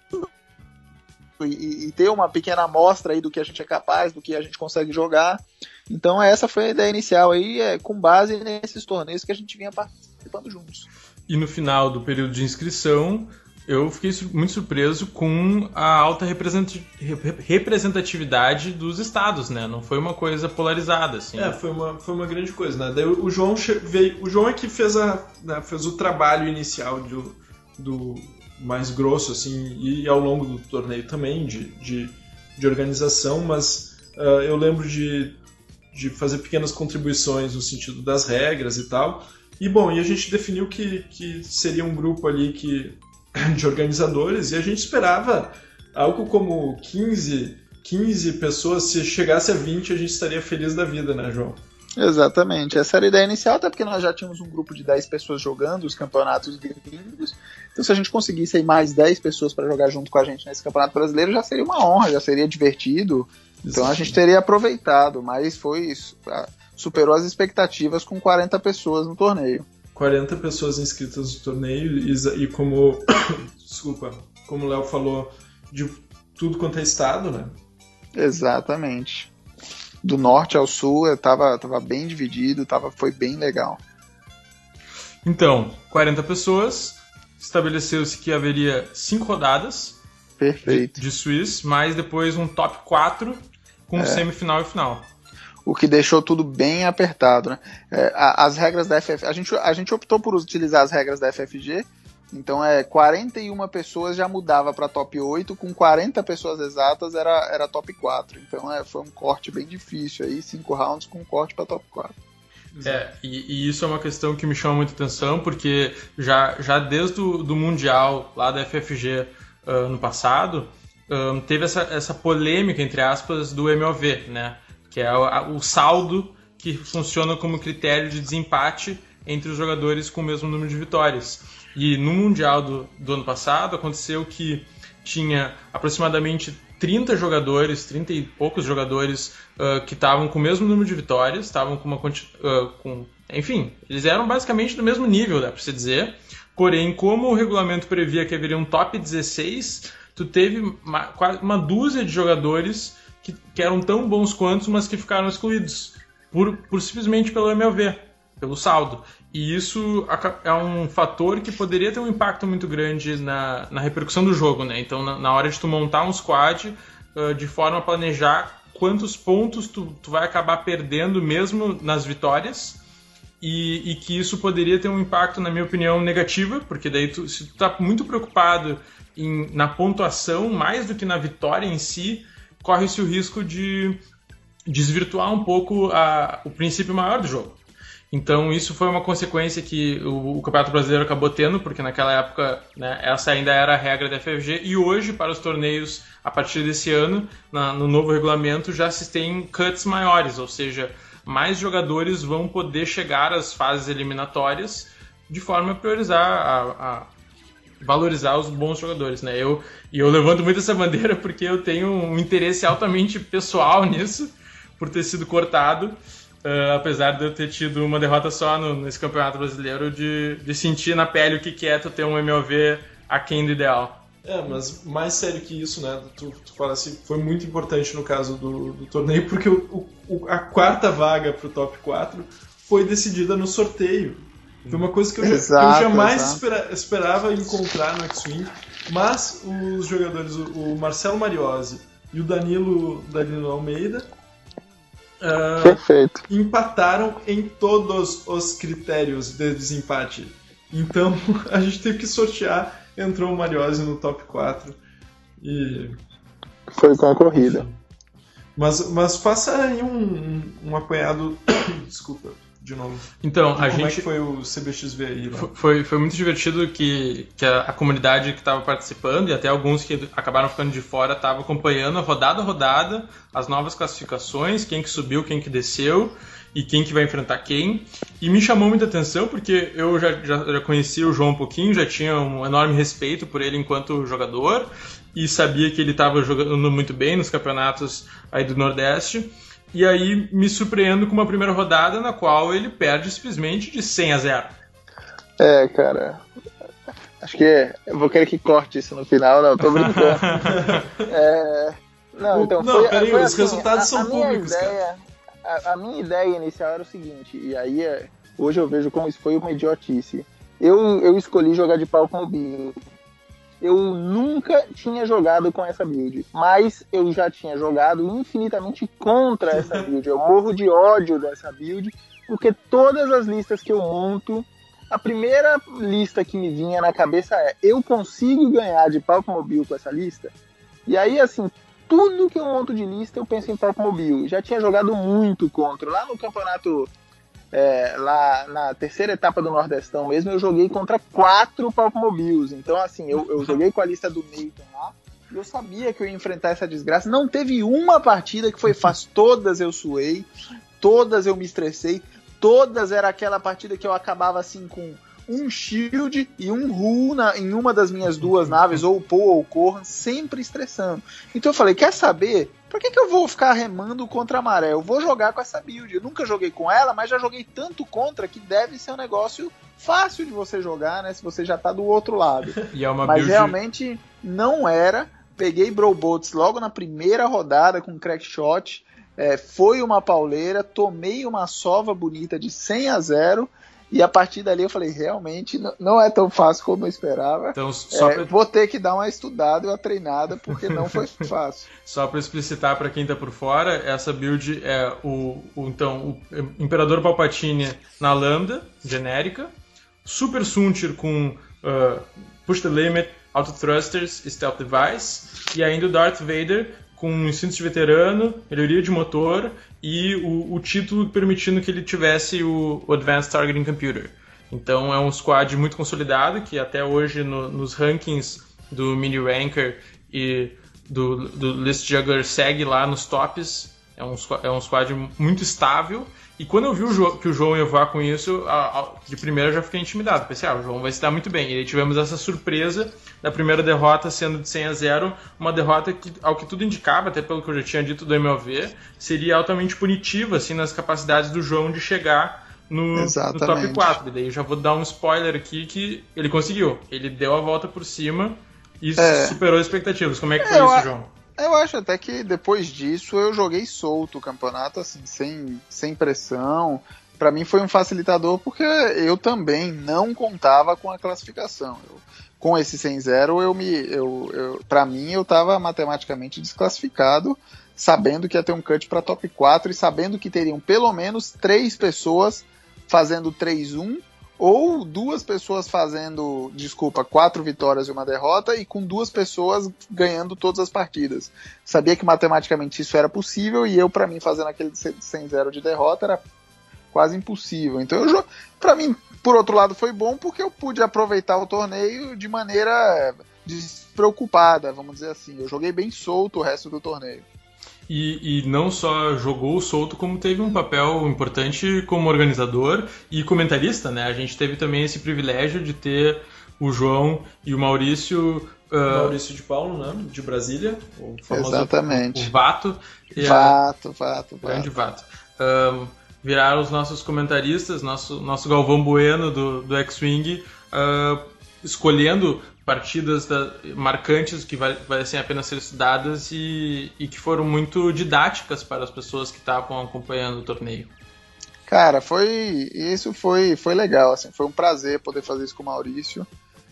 e ter uma pequena amostra aí do que a gente é capaz, do que a gente consegue jogar. Então essa foi a ideia inicial aí, com base nesses torneios que a gente vinha participando juntos. E no final do período de inscrição, eu fiquei muito surpreso com a alta representatividade dos estados, né? Não foi uma coisa polarizada, assim. Foi uma grande coisa, né? Daí o João veio. O João é que fez o trabalho inicial do mais grosso, assim, e ao longo do torneio também, de organização, mas eu lembro de fazer pequenas contribuições no sentido das regras e tal. E bom, e a gente definiu que seria um grupo ali de organizadores, e a gente esperava algo como 15 pessoas. Se chegasse a 20, a gente estaria feliz da vida, né, João? Exatamente, essa era a ideia inicial, até porque nós já tínhamos um grupo de 10 pessoas jogando os campeonatos gringos, então se a gente conseguisse aí mais 10 pessoas para jogar junto com a gente nesse campeonato brasileiro, já seria uma honra, já seria divertido, então a gente teria aproveitado, mas superou as expectativas com 40 pessoas no torneio. 40 pessoas inscritas no torneio, e como o Léo falou, de tudo quanto é estado, né? Exatamente. Do norte ao sul, tava bem dividido, foi bem legal. Então, 40 pessoas, estabeleceu-se que haveria 5 rodadas. Perfeito. De Swiss, mais depois um top 4 com semifinal e final. O que deixou tudo bem apertado, né? As regras da FFG, a gente optou por utilizar as regras da FFG, então 41 pessoas já mudava para top 8, com 40 pessoas exatas era top 4. Então foi um corte bem difícil aí, 5 rounds com um corte para top 4. E isso é uma questão que me chama muita atenção, porque já desde do Mundial lá da FFG no passado, teve essa polêmica, entre aspas, do MOV, né? Que é o saldo que funciona como critério de desempate entre os jogadores com o mesmo número de vitórias. E no Mundial do ano passado aconteceu que tinha aproximadamente 30 jogadores, 30 e poucos jogadores que estavam com o mesmo número de vitórias, estavam com enfim, eles eram basicamente do mesmo nível, dá pra se dizer. Porém, como o regulamento previa que haveria um top 16, tu teve quase uma dúzia de jogadores que eram tão bons quanto, mas que ficaram excluídos simplesmente pelo MLV, pelo saldo. E isso é um fator que poderia ter um impacto muito grande na repercussão do jogo, né? Então, na hora de tu montar um squad, de forma a planejar quantos pontos tu vai acabar perdendo mesmo nas vitórias, e que isso poderia ter um impacto, na minha opinião, negativo, porque daí se tu tá muito preocupado na pontuação mais do que na vitória em si, corre-se o risco de desvirtuar um pouco o princípio maior do jogo. Então isso foi uma consequência que o Campeonato Brasileiro acabou tendo, porque naquela época, né, essa ainda era a regra da FFG, e hoje, para os torneios, a partir desse ano, no novo regulamento, já se tem cuts maiores, ou seja, mais jogadores vão poder chegar às fases eliminatórias de forma a priorizar valorizar os bons jogadores, né? Eu levanto muito essa bandeira porque eu tenho um interesse altamente pessoal nisso, por ter sido cortado, apesar de eu ter tido uma derrota só nesse campeonato brasileiro, de sentir na pele o que é tu ter um MLV aquém do ideal. Mas mais sério que isso, né? Tu fala assim, foi muito importante no caso do torneio, porque a quarta vaga pro top 4 foi decidida no sorteio. Foi uma coisa que eu jamais esperava encontrar no X-Wing, mas os jogadores, o Marcelo Mariozzi e o Danilo Almeida, perfeito, empataram em todos os critérios de desempate. Então a gente teve que sortear. Entrou o Mariozzi no top 4 e... Foi concorrida. Mas faça aí um apanhado... Desculpa, de novo. Então, como é que foi o CBXV aí? Lá? Foi muito divertido que a comunidade que estava participando, e até alguns que acabaram ficando de fora, estavam acompanhando a rodada, as novas classificações, quem que subiu, quem que desceu, e quem que vai enfrentar quem. E me chamou muita atenção porque eu já conhecia o João um pouquinho, já tinha um enorme respeito por ele enquanto jogador e sabia que ele estava jogando muito bem nos campeonatos aí do Nordeste. E aí me surpreendo com uma primeira rodada na qual ele perde simplesmente de 100-0. Cara, acho que eu vou querer que corte isso no final, não, tô brincando. Peraí, os resultados são públicos, cara. A minha ideia inicial era o seguinte, e aí hoje eu vejo como isso foi uma idiotice. Eu escolhi jogar de pau com o build. Eu nunca tinha jogado com essa build, mas eu já tinha jogado infinitamente contra essa build. Eu morro de ódio dessa build, porque todas as listas que eu monto, a primeira lista que me vinha na cabeça eu consigo ganhar de Palpmobile com essa lista? E aí, assim, tudo que eu monto de lista eu penso em Palpmobile. Já tinha jogado muito contra. Lá no campeonato, lá na terceira etapa do Nordestão mesmo, eu joguei contra 4 Palpmobiles. Então, assim, eu joguei com a lista do Nathan lá, e eu sabia que eu ia enfrentar essa desgraça. Não teve uma partida que foi fácil. Todas eu suei, todas eu me estressei, todas era aquela partida que eu acabava assim com um shield e um Hu em uma das minhas duas naves, ou o Poe ou o Corran, sempre estressando. Então eu falei, quer saber? Pra que eu vou ficar remando contra a maré? Eu vou jogar com essa build. Eu nunca joguei com ela, mas já joguei tanto contra que deve ser um negócio fácil de você jogar, né? Se você já tá do outro lado. E é uma mas build... realmente não era. Peguei Browboats logo na primeira rodada com Crackshot. Foi uma pauleira, tomei uma sova bonita de 100-0. E a partir dali eu falei, realmente não é tão fácil como eu esperava. Então, vou ter que dar uma estudada e uma treinada, porque não foi fácil. Só para explicitar para quem tá por fora, essa build é o Imperador Palpatine na Lambda, genérica, Super Suntir com Push the Limit, Auto Thrusters, Stealth Device, e ainda o Darth Vader com instinto de veterano, melhoria de motor e o título permitindo que ele tivesse o Advanced Targeting Computer. Então é um squad muito consolidado, que até hoje nos rankings do Mini Ranker e do List Juggler segue lá nos tops. É um squad muito estável. E quando eu vi que o João ia voar com isso, de primeira eu já fiquei intimidado. Pensei, o João vai se dar muito bem. E aí tivemos essa surpresa da primeira derrota sendo de 100-0, uma derrota que, ao que tudo indicava, até pelo que eu já tinha dito do MLV, seria altamente punitiva assim, nas capacidades do João de chegar no top 4. E daí eu já vou dar um spoiler aqui que ele conseguiu. Ele deu a volta por cima e superou as expectativas. Como é que foi isso, João? Eu acho até que depois disso eu joguei solto o campeonato, assim, sem pressão. Pra mim foi um facilitador porque eu também não contava com a classificação. Com esse 100-0, pra mim eu tava matematicamente desclassificado, sabendo que ia ter um cut pra top 4 e sabendo que teriam pelo menos 3 pessoas fazendo 3-1, ou 2 pessoas fazendo, 4 vitórias e uma derrota, e com 2 pessoas ganhando todas as partidas. Sabia que matematicamente isso era possível, e pra mim, fazendo aquele 100-0 de derrota, era quase impossível. Então, pra mim, por outro lado, foi bom, porque eu pude aproveitar o torneio de maneira despreocupada, vamos dizer assim. Eu joguei bem solto o resto do torneio. E não só jogou solto, como teve um papel importante como organizador e comentarista, né? A gente teve também esse privilégio de ter o João e o Maurício... Maurício de Paulo, né? De Brasília, o famoso Exatamente. O Vato. Vato. Grande Vato. Viraram os nossos comentaristas, nosso Galvão Bueno do X-Wing, escolhendo partidas marcantes que valessem a pena ser estudadas e que foram muito didáticas para as pessoas que estavam acompanhando o torneio. Cara, foi legal, assim, foi um prazer poder fazer isso com o Maurício.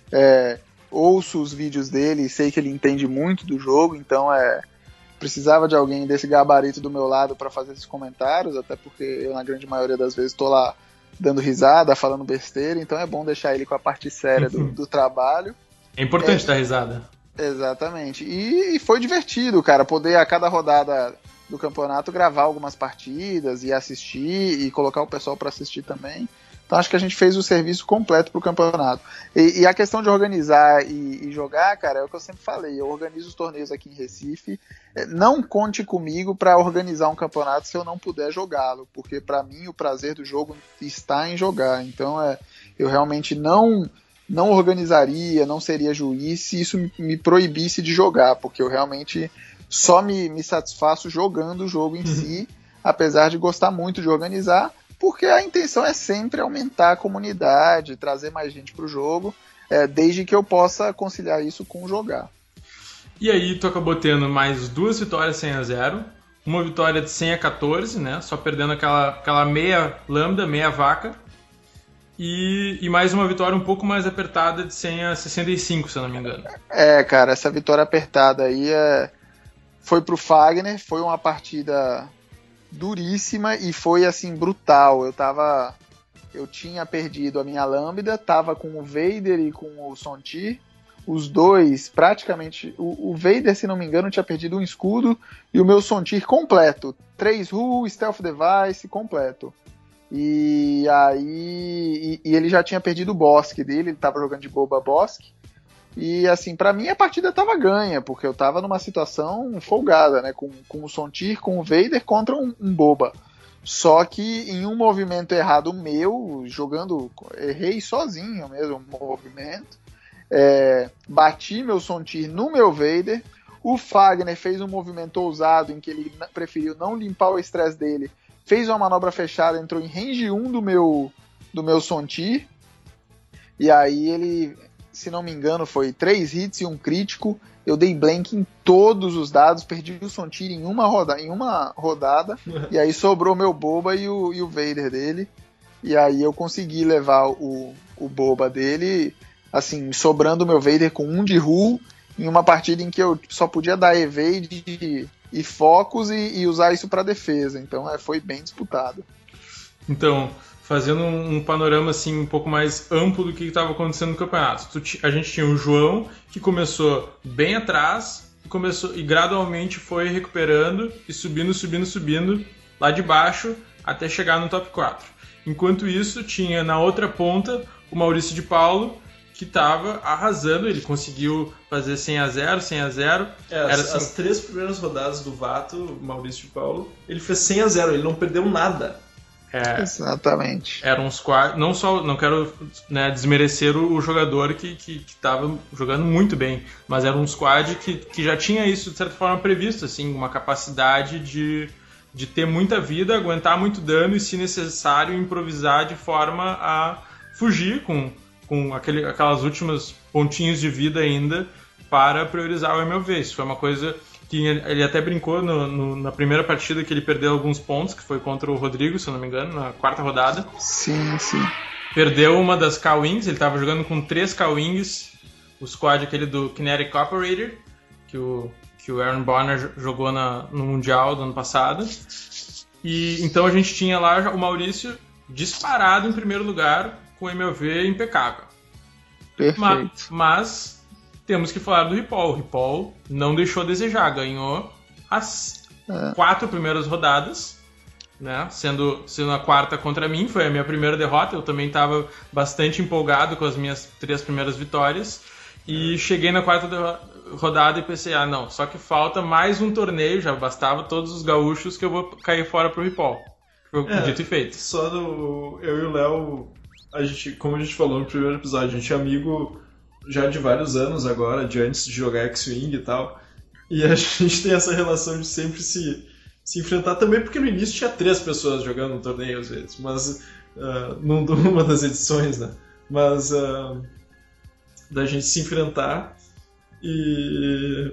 Ouço os vídeos dele e sei que ele entende muito do jogo, então precisava de alguém desse gabarito do meu lado para fazer esses comentários, até porque eu, na grande maioria das vezes, estou lá dando risada, falando besteira, então é bom deixar ele com a parte séria do trabalho. É importante dar risada. Exatamente. E foi divertido, cara, poder a cada rodada do campeonato gravar algumas partidas e assistir e colocar o pessoal para assistir também. Então acho que a gente fez o serviço completo pro campeonato. E a questão de organizar e jogar, cara, é o que eu sempre falei. Eu organizo os torneios aqui em Recife. Não conte comigo para organizar um campeonato se eu não puder jogá-lo, porque para mim o prazer do jogo está em jogar. Então eu realmente não organizaria, não seria juiz se isso me proibisse de jogar, porque eu realmente só me satisfaço jogando o jogo em si, apesar de gostar muito de organizar, porque a intenção é sempre aumentar a comunidade, trazer mais gente para o jogo, desde que eu possa conciliar isso com jogar. E aí tu acabou tendo mais 2 vitórias 100-0, uma vitória de 100-14, né? Só perdendo aquela meia lambda, meia vaca, e mais uma vitória um pouco mais apertada de 100-65, se eu não me engano. Cara, essa vitória apertada aí foi pro Fagner, foi uma partida duríssima e foi assim brutal. Eu tinha perdido a minha Lambda, tava com o Vader e com o Sontir, os dois praticamente, o Vader, se não me engano, tinha perdido um escudo e o meu Sontir completo, 3 Hu, Stealth Device completo. E aí ele já tinha perdido o Bosque dele, ele tava jogando de Boba Bosque. E assim, pra mim a partida tava ganha, porque eu tava numa situação folgada, né? Com o Sontir, com o Vader contra um Boba. Só que em um movimento errado meu, errei sozinho mesmo o movimento. Bati meu Sontir no meu Vader. O Fagner fez um movimento ousado em que ele preferiu não limpar o estresse dele. Fez uma manobra fechada, entrou em range 1 do meu Sontir. E aí ele, se não me engano, foi 3 hits e um crítico. Eu dei blank em todos os dados, perdi o Sontir em uma rodada, e aí sobrou meu Boba e o Vader dele. E aí eu consegui levar o Boba dele, assim, sobrando o meu Vader com 1 de Hu, em uma partida em que eu só podia dar evade e focus e usar isso para defesa. Então foi bem disputado. Então, fazendo um panorama assim um pouco mais amplo do que estava acontecendo no campeonato. A gente tinha o João, que começou bem atrás e gradualmente foi recuperando e subindo lá de baixo até chegar no top 4. Enquanto isso, tinha na outra ponta o Maurício de Paulo, que estava arrasando. Ele conseguiu fazer 100-0, 100-0. As 3 primeiras rodadas do Vato, Maurício de Paulo, ele fez 100-0, ele não perdeu nada. Exatamente. Eram uns squad. Não quero, né, desmerecer o jogador que estava jogando muito bem, mas era um squad que já tinha isso de certa forma previsto, assim, uma capacidade de ter muita vida, aguentar muito dano e, se necessário, improvisar de forma a fugir com aquelas últimas pontinhos de vida ainda para priorizar o MLV. Isso foi uma coisa que ele até brincou na primeira partida, que ele perdeu alguns pontos, que foi contra o Rodrigo, se eu não me engano, na 4ª rodada. Sim. Perdeu uma das K-Wings, ele estava jogando com 3 K-Wings, o squad aquele do Kinetic Operator, que o Aaron Bonner jogou no Mundial do ano passado. E então a gente tinha lá o Maurício disparado em primeiro lugar, com o MLV impecável. Perfeito. Mas temos que falar do Ripoll. O Ripoll não deixou a desejar, ganhou as 4 primeiras rodadas, né? Sendo a 4ª contra mim, foi a minha primeira derrota. Eu também estava bastante empolgado com as minhas 3 primeiras vitórias. E cheguei na 4ª rodada e pensei, não, só que falta mais um torneio, já bastava todos os gaúchos que eu vou cair fora pro Ripoll. Foi dito e feito. Eu e o Léo, como a gente falou no primeiro episódio, a gente é amigo já de vários anos agora, de antes de jogar X-Wing e tal. E a gente tem essa relação de sempre se enfrentar também, porque no início tinha 3 pessoas jogando no torneio às vezes, mas numa das edições, né? Mas da gente se enfrentar e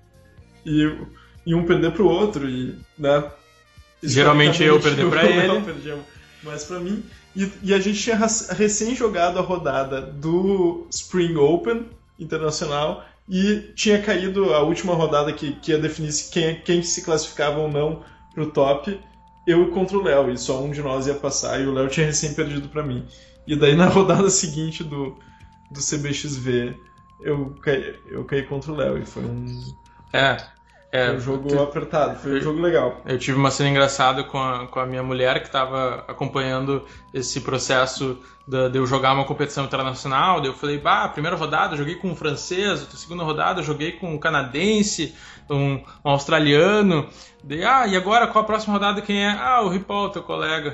um perder pro outro, e, né? Geralmente eu perder pra ele. Perdia mais pra mim. E a gente tinha recém jogado a rodada do Spring Open Internacional e tinha caído a última rodada que ia definir quem se classificava ou não pro top, eu contra o Léo, e só um de nós ia passar, e o Léo tinha recém perdido pra mim. E daí na rodada seguinte do CBXV eu caí contra o Léo, e foi um jogo apertado, foi um jogo legal. Eu tive uma cena engraçada com a minha mulher, que estava acompanhando esse processo de eu jogar uma competição internacional. Daí eu falei, primeira rodada eu joguei com um francês, segunda rodada eu joguei com um canadense, um australiano. Daí, e agora qual a próxima rodada, quem é? O Ripoll, teu colega.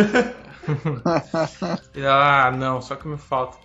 Não, só que me falta.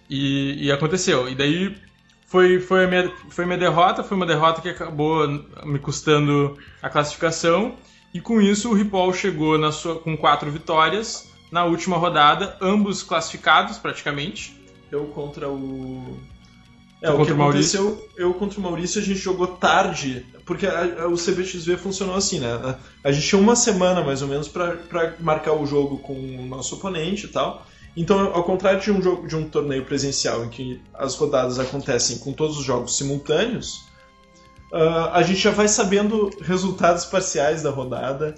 E aconteceu, e daí foi minha derrota, foi uma derrota que acabou me custando a classificação, e com isso o Ripoll chegou com 4 vitórias na última rodada, ambos classificados praticamente. Eu contra o... o que aconteceu, eu contra o Maurício, a gente jogou tarde, porque o CBXV funcionou assim, né? A gente tinha uma semana mais ou menos para marcar o jogo com o nosso oponente e tal. Então, ao contrário de um torneio presencial em que as rodadas acontecem com todos os jogos simultâneos, a gente já vai sabendo resultados parciais da rodada,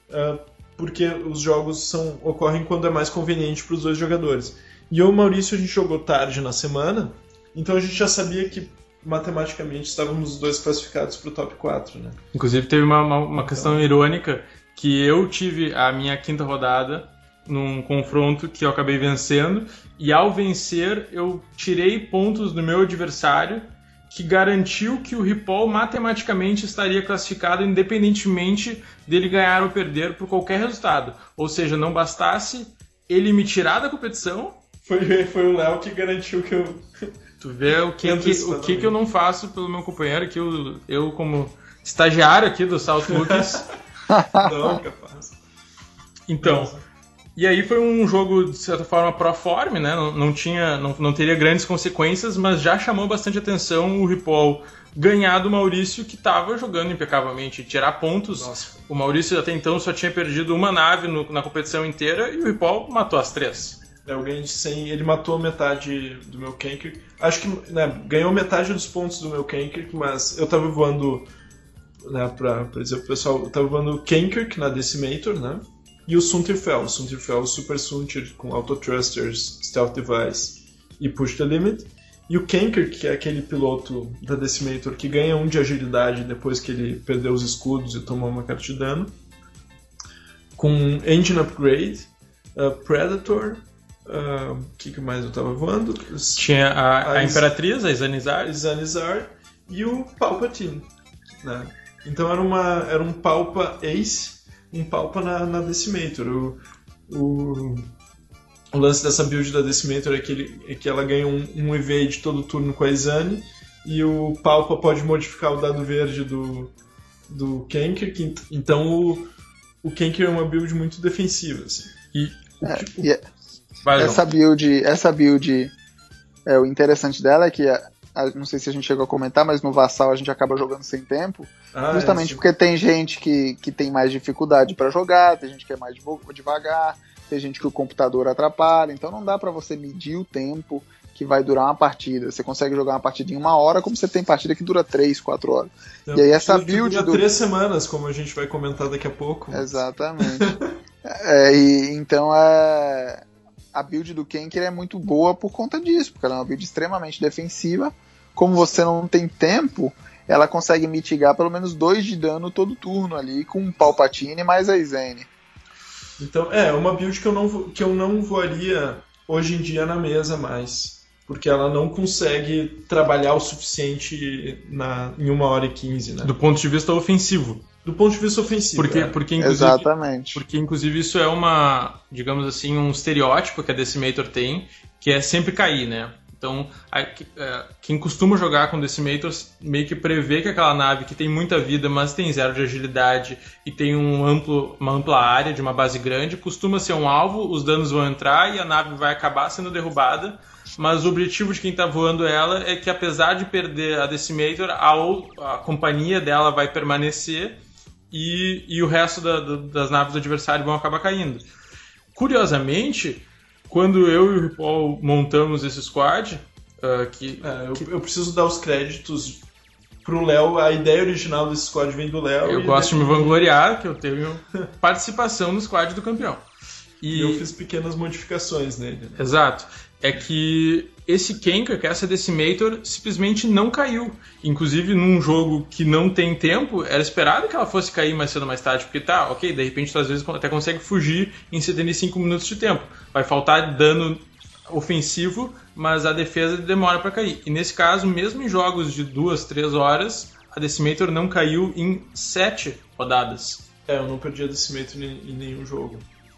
porque os jogos ocorrem quando é mais conveniente para os dois jogadores. E eu e o Maurício, a gente jogou tarde na semana, então a gente já sabia que matematicamente estávamos os dois classificados para o top 4. Né? Inclusive teve uma questão irônica, que eu tive a minha 5ª rodada num confronto que eu acabei vencendo, e ao vencer eu tirei pontos do meu adversário, que garantiu que o Ripoll matematicamente estaria classificado independentemente dele ganhar ou perder por qualquer resultado. Ou seja, não bastasse ele me tirar da competição... Foi o Léo que garantiu que eu... Tu vê o que eu não faço pelo meu companheiro, que eu como estagiário aqui do South Lucas... Não, capaz. Então... E aí foi um jogo, de certa forma, pro-form, né? Não teria grandes consequências, mas já chamou bastante atenção o Ripoll ganhar do Maurício, que estava jogando impecavelmente, tirar pontos. Nossa. O Maurício até então só tinha perdido uma nave na competição inteira, e o Ripoll matou as 3. Eu ganhei de 100, ele matou metade do meu Kankirk. Acho que ganhou metade dos pontos do meu Kankirk, mas eu tava voando, né, pra dizer pro pessoal, eu tava voando o Kankirk na Decimator, né? E o Sunterfell, o Super Sunter com Autothrusters, Stealth Device e Push the Limit. E o Kankirk, que é aquele piloto da Decimator que ganha 1 de agilidade depois que ele perdeu os escudos e tomou uma carta de dano. Com Engine Upgrade, Predator, que mais eu tava voando? Tinha a Imperatriz, a Zanizar e o Palpatine, né? Então era um Palpa Ace, um Palpa na Decimator. O lance dessa build da Decimator é que ela ganha um evade todo turno com a Izani, e o Palpa pode modificar o dado verde do Kankirk, então o Kankirk é uma build muito defensiva. Assim. Essa build o interessante dela é que não sei se a gente chegou a comentar, mas no Vassal a gente acaba jogando sem tempo, justamente porque tem gente que tem mais dificuldade para jogar, tem gente que é mais devagar, tem gente que o computador atrapalha, então não dá para você medir o tempo que vai durar uma partida. Você consegue jogar uma partida em 1 hora, como você tem partida que dura 3, 4 horas. Então, e aí essa build... Dura 3 semanas, como a gente vai comentar daqui a pouco. Exatamente. Então a build do Kankir é muito boa por conta disso, porque ela é uma build extremamente defensiva. Como você não tem tempo, ela consegue mitigar pelo menos 2 de dano todo turno ali, com um Palpatine mais a Izani. Então, é uma build que eu não voaria hoje em dia na mesa mais, porque ela não consegue trabalhar o suficiente em 1h15, né? Do ponto de vista ofensivo. Do ponto de vista ofensivo. Porque inclusive, exatamente. Porque, inclusive, isso é digamos assim, um estereótipo que a Decimator tem, que é sempre cair, né? Então, quem costuma jogar com Decimators meio que prevê que aquela nave que tem muita vida, mas tem 0 de agilidade e tem uma ampla área de uma base grande, costuma ser um alvo, os danos vão entrar e a nave vai acabar sendo derrubada, mas o objetivo de quem está voando ela é que, apesar de perder a Decimator, a companhia dela vai permanecer e o resto das naves do adversário vão acabar caindo. Curiosamente, quando eu e o Ripoll montamos esse squad... Eu preciso dar os créditos pro Léo. A ideia original desse squad vem do Léo. Eu gosto de me vangloriar, que eu tenho participação no squad do campeão. E eu fiz pequenas modificações nele. Exato. É que esse Kenka, que é essa Decimator, simplesmente não caiu. Inclusive, num jogo que não tem tempo, era esperado que ela fosse cair mais cedo ou mais tarde, porque de repente, tu às vezes até consegue fugir em 75 minutos de tempo. Vai faltar dano ofensivo, mas a defesa demora para cair. E nesse caso, mesmo em jogos de 2, 3 horas, a Decimator não caiu em 7 rodadas. Eu não perdi a Decimator em nenhum jogo.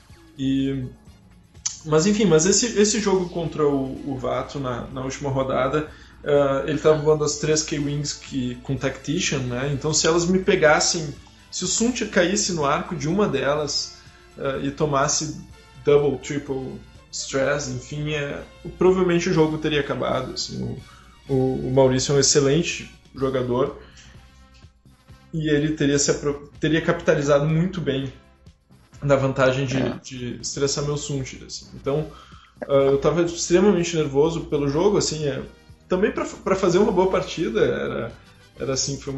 Mas enfim, esse jogo contra o Vato na última rodada, ele estava voando as 3 K-Wings com Tactician, né? Então se elas me pegassem, se o Suntir caísse no arco de uma delas e tomasse double, triple stress, enfim, provavelmente o jogo teria acabado. Assim, o Maurício é um excelente jogador e ele teria capitalizado muito bem da vantagem de estressar meu Suntir, assim. Então, eu estava extremamente nervoso pelo jogo, assim, também para fazer uma boa partida, era assim, foi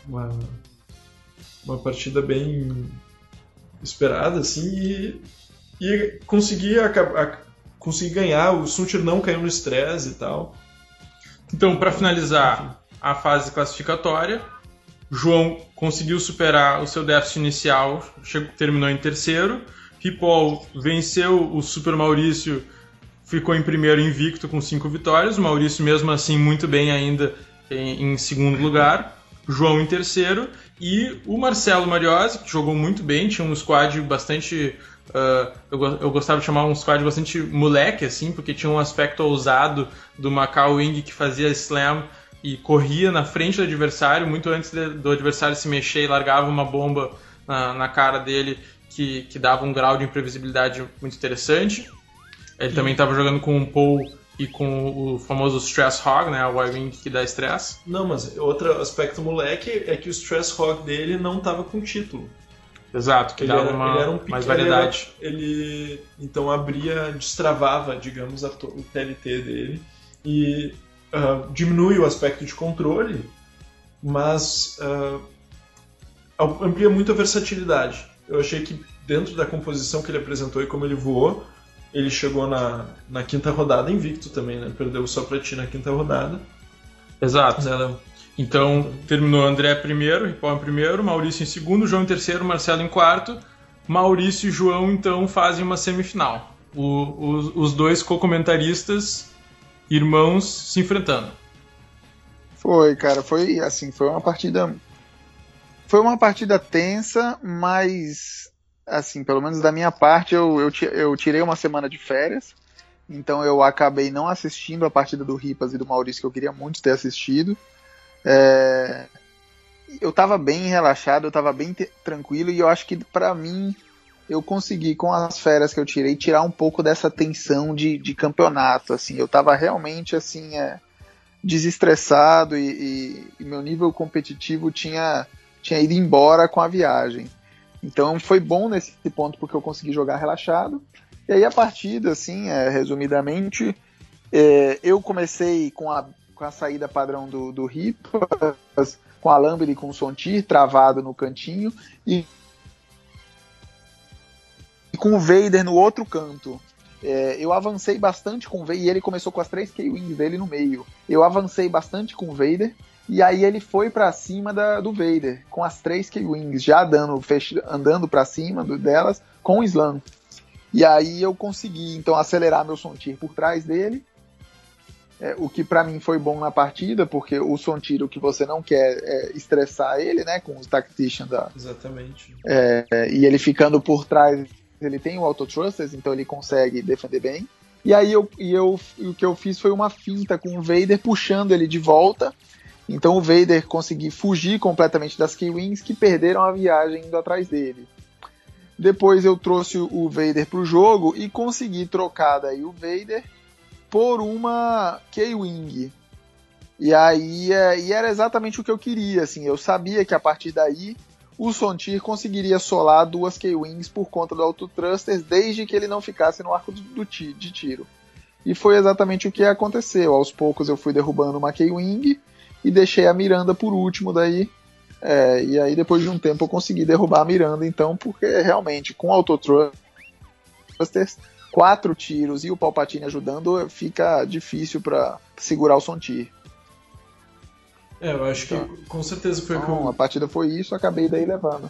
uma partida bem esperada, assim, e consegui ganhar, o Suntir não caiu no estresse e tal. Então, para finalizar a fase classificatória, João conseguiu superar o seu déficit inicial, terminou em terceiro. Ripoll venceu o Super Maurício, ficou em primeiro invicto com 5 vitórias. O Maurício, mesmo assim, muito bem ainda em segundo lugar. João em terceiro. E o Marcelo Mariozzi, que jogou muito bem, tinha um squad bastante... eu gostava de chamar um squad bastante moleque, assim, porque tinha um aspecto ousado do Macau Wing que fazia slam e corria na frente do adversário, muito antes do adversário se mexer, e largava uma bomba na cara dele que dava um grau de imprevisibilidade muito interessante. Ele também estava jogando com o Paul e com o famoso Stress Hog, né, o Y-Wing que dá stress. Não, mas outro aspecto moleque é que o Stress Hog dele não estava com título. Exato, que dava mais variedade. Ele então destravava, digamos, o TLT dele e diminui o aspecto de controle, mas amplia muito a versatilidade. Eu achei que dentro da composição que ele apresentou e como ele voou, ele chegou na quinta rodada invicto também, né? Perdeu só pra ti na quinta rodada. Exato. Então terminou André primeiro, Ripoll em primeiro, Maurício em segundo, João em terceiro, Marcelo em quarto. Maurício e João então fazem uma semifinal. Os dois co-comentaristas irmãos se enfrentando. Foi, cara, foi assim, foi uma partida tensa, mas assim, pelo menos da minha parte, eu tirei uma semana de férias, então eu acabei não assistindo a partida do Ripas e do Maurício, que eu queria muito ter assistido. Eu tava bem relaxado, eu tava bem tranquilo, e eu acho que pra mim eu consegui, com as férias que eu tirei, tirar um pouco dessa tensão de campeonato, assim. Eu tava realmente, assim, desestressado e meu nível competitivo tinha ido embora com a viagem. Então foi bom nesse ponto, porque eu consegui jogar relaxado. E aí a partida, assim, resumidamente, eu comecei com a saída padrão do Ripas, com a Lambda e com o Sontir travado no cantinho, e com o Vader no outro canto. Eu avancei bastante com o Vader, e ele começou com as 3 K-Wings dele no meio. Eu avancei bastante com o Vader, e aí ele foi pra cima do Vader, com as 3 K-Wings, já andando pra cima delas, com o Slam. E aí eu consegui, então, acelerar meu Sontir por trás dele, o que pra mim foi bom na partida, porque o Sontir, o que você não quer é estressar ele, né, com os Tactician Exatamente. E ele ficando por trás, ele tem o Auto Thrusters, então ele consegue defender bem. E aí o que eu fiz foi uma finta com o Vader puxando ele de volta. Então o Vader conseguiu fugir completamente das K-Wings, que perderam a viagem indo atrás dele. Depois eu trouxe o Vader pro jogo e consegui trocar daí o Vader por uma K-Wing. E aí e era exatamente o que eu queria, assim. Eu sabia que a partir daí o Sontir conseguiria solar 2 K-Wings por conta do Autothrusters, desde que ele não ficasse no arco de tiro. E foi exatamente o que aconteceu. Aos poucos eu fui derrubando uma K-Wing e deixei a Miranda por último daí. E aí depois de um tempo eu consegui derrubar a Miranda, então, porque realmente com Autothrusters, 4 tiros e o Palpatine ajudando, fica difícil para segurar o Sontir. Eu acho que com certeza foi o que eu... A partida foi isso, acabei daí levando.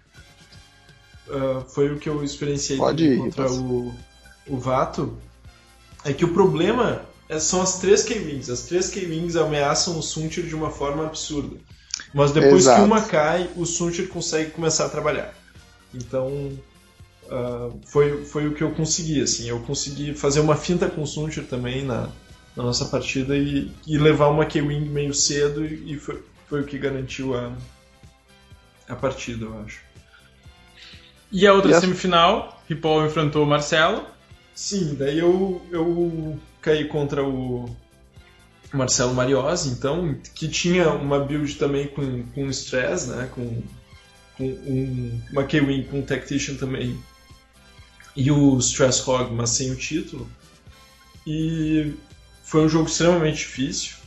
Foi o que eu experienciei contra o Vato. É que o problema são as 3 K-Wings. As 3 K-Wings ameaçam o Suntir de uma forma absurda. Mas depois que uma cai, o Suntir consegue começar a trabalhar. Então, foi o que eu consegui. Assim. Eu consegui fazer uma finta com o Suntir também na nossa partida e levar uma K-Wing meio cedo e foi o que garantiu a partida, eu acho. E a outra semifinal, Ripoll enfrentou o Marcelo. Sim, daí eu caí contra o Marcelo Mariozzi, então, que tinha uma build também com stress, né, com uma K-Wing com Tactician também, e o Stress Hog, mas sem o título. E foi um jogo extremamente difícil.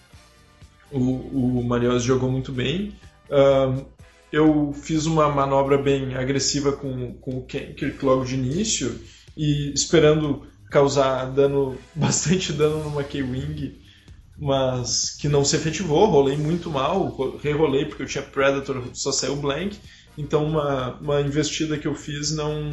O Mariozzi jogou muito bem. Eu fiz uma manobra bem agressiva com o Kirk logo de início, e esperando causar bastante dano numa K-Wing, mas que não se efetivou. Rolei muito mal, rerolei porque eu tinha Predator, só saiu blank, então uma investida que eu fiz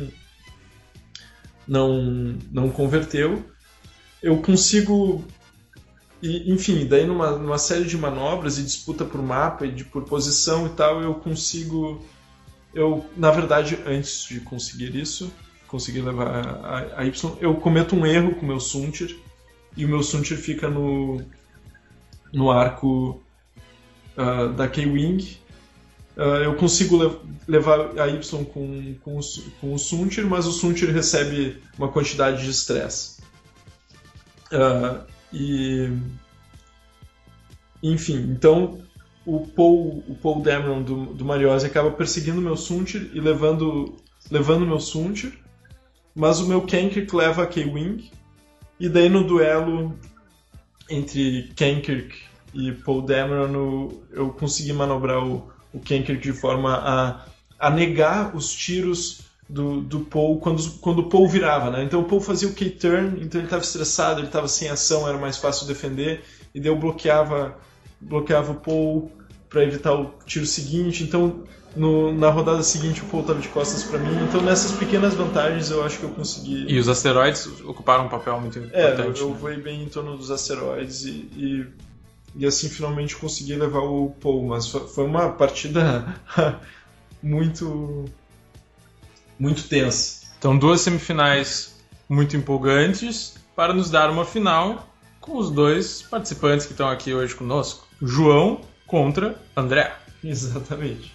não converteu. Eu consigo, enfim, daí numa série de manobras e disputa por mapa e por posição e tal, na verdade, antes de conseguir isso, conseguir levar a Y, eu cometo um erro com o meu Suntir, e o meu Suntir fica no arco da K-Wing. Eu consigo levar a Y com o Suntir, mas o Suntir recebe uma quantidade de estresse. Enfim, então o Paul Dameron do Mariozzi acaba perseguindo o meu Suntir e levando o meu Suntir, mas o meu Kankirk leva a K-Wing, e daí no duelo entre Kankirk e Paul Dameron eu consegui manobrar o Kankirk de forma a negar os tiros do Paul quando o Paul virava, né? Então o Paul fazia o K-turn, então ele estava estressado, ele estava sem ação, era mais fácil defender, e daí eu bloqueava o Paul para evitar o tiro seguinte. Então na rodada seguinte o Paul estava de costas para mim, então nessas pequenas vantagens eu acho que eu consegui. E os asteroides ocuparam um papel muito importante. Eu voei bem em torno dos asteroides e assim finalmente consegui levar o Paul, mas foi uma partida muito tensa. Então 2 semifinais muito empolgantes para nos dar uma final com os 2 participantes que estão aqui hoje conosco. João contra André. Exatamente.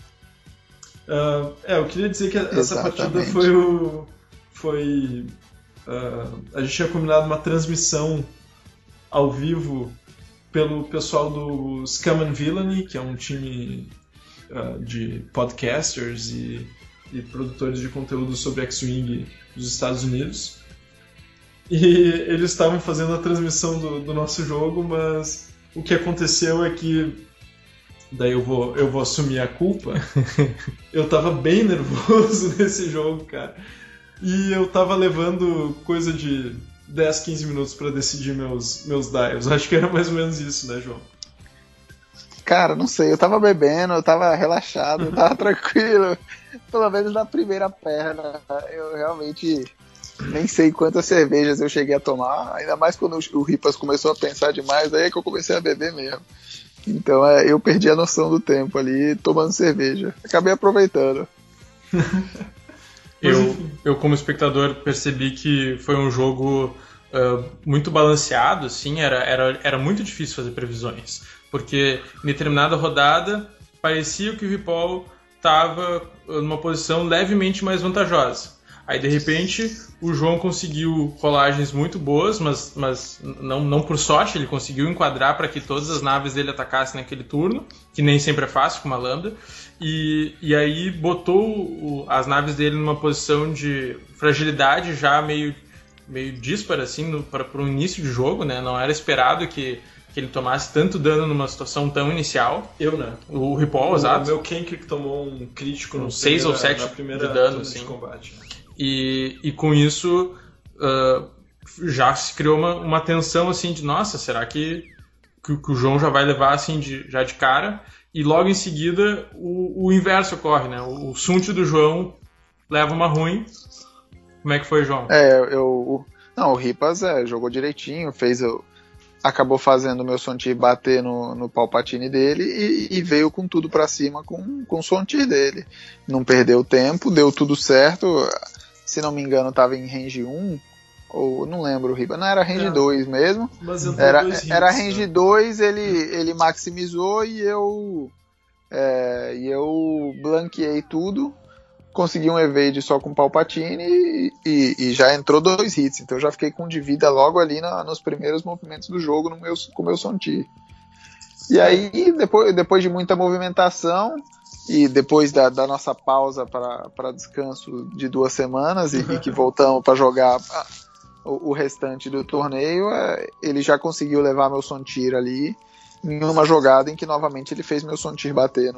Eu queria dizer que essa partida foi a gente tinha combinado uma transmissão ao vivo pelo pessoal do Scum and Villainy, que é um time de podcasters e produtores de conteúdo sobre X-Wing dos Estados Unidos. E eles estavam fazendo a transmissão do nosso jogo, mas o que aconteceu é que, daí eu vou assumir a culpa, eu tava bem nervoso nesse jogo, cara. E eu tava levando coisa de 10, 15 minutos pra decidir meus dials. Acho que era mais ou menos isso, né, João? Cara, não sei, eu tava bebendo, eu tava relaxado, eu tava tranquilo. Pelo menos na primeira perna, eu realmente nem sei quantas cervejas eu cheguei a tomar, ainda mais quando o Ripas começou a pensar demais, aí é que eu comecei a beber mesmo. Então eu perdi a noção do tempo ali, tomando cerveja. Acabei aproveitando. Eu como espectador, percebi que foi um jogo muito balanceado, assim, era muito difícil fazer previsões. Porque em determinada rodada parecia que o RuPaul estava numa posição levemente mais vantajosa. Aí, de repente, o João conseguiu rolagens muito boas, mas não por sorte, ele conseguiu enquadrar para que todas as naves dele atacassem naquele turno, que nem sempre é fácil com uma lambda, e aí botou as naves dele numa posição de fragilidade já meio díspara, assim, para o início de jogo, né? Não era esperado que ele tomasse tanto dano numa situação tão inicial. Né? O RuPaul, exato. O meu Kenkick tomou um crítico no 6 ou 7 na primeira de dano, de sim. combate. E com isso já se criou uma tensão assim de nossa, será que o João já vai levar assim já de cara? E logo em seguida o inverso ocorre, né? O Sunt do João leva uma ruim. Como é que foi, João? O Ripas jogou direitinho, acabou fazendo o meu Sontir bater no Palpatine dele e veio com tudo pra cima com o Sontir dele. Não perdeu tempo, deu tudo certo. Se não me engano, tava em range 1, ou não lembro o Ripas. Não, era range 2 mesmo. Mas era range 2, ele maximizou e eu blanqueei tudo. Consegui um evade só com o Palpatine e já entrou 2 hits. Então eu já fiquei com de vida logo ali nos primeiros movimentos do jogo com o meu Sontir. E aí, depois de muita movimentação e depois da nossa pausa para descanso de 2 semanas e que voltamos para jogar o restante do torneio, ele já conseguiu levar meu Sontir ali em uma jogada em que novamente ele fez meu Sontir bater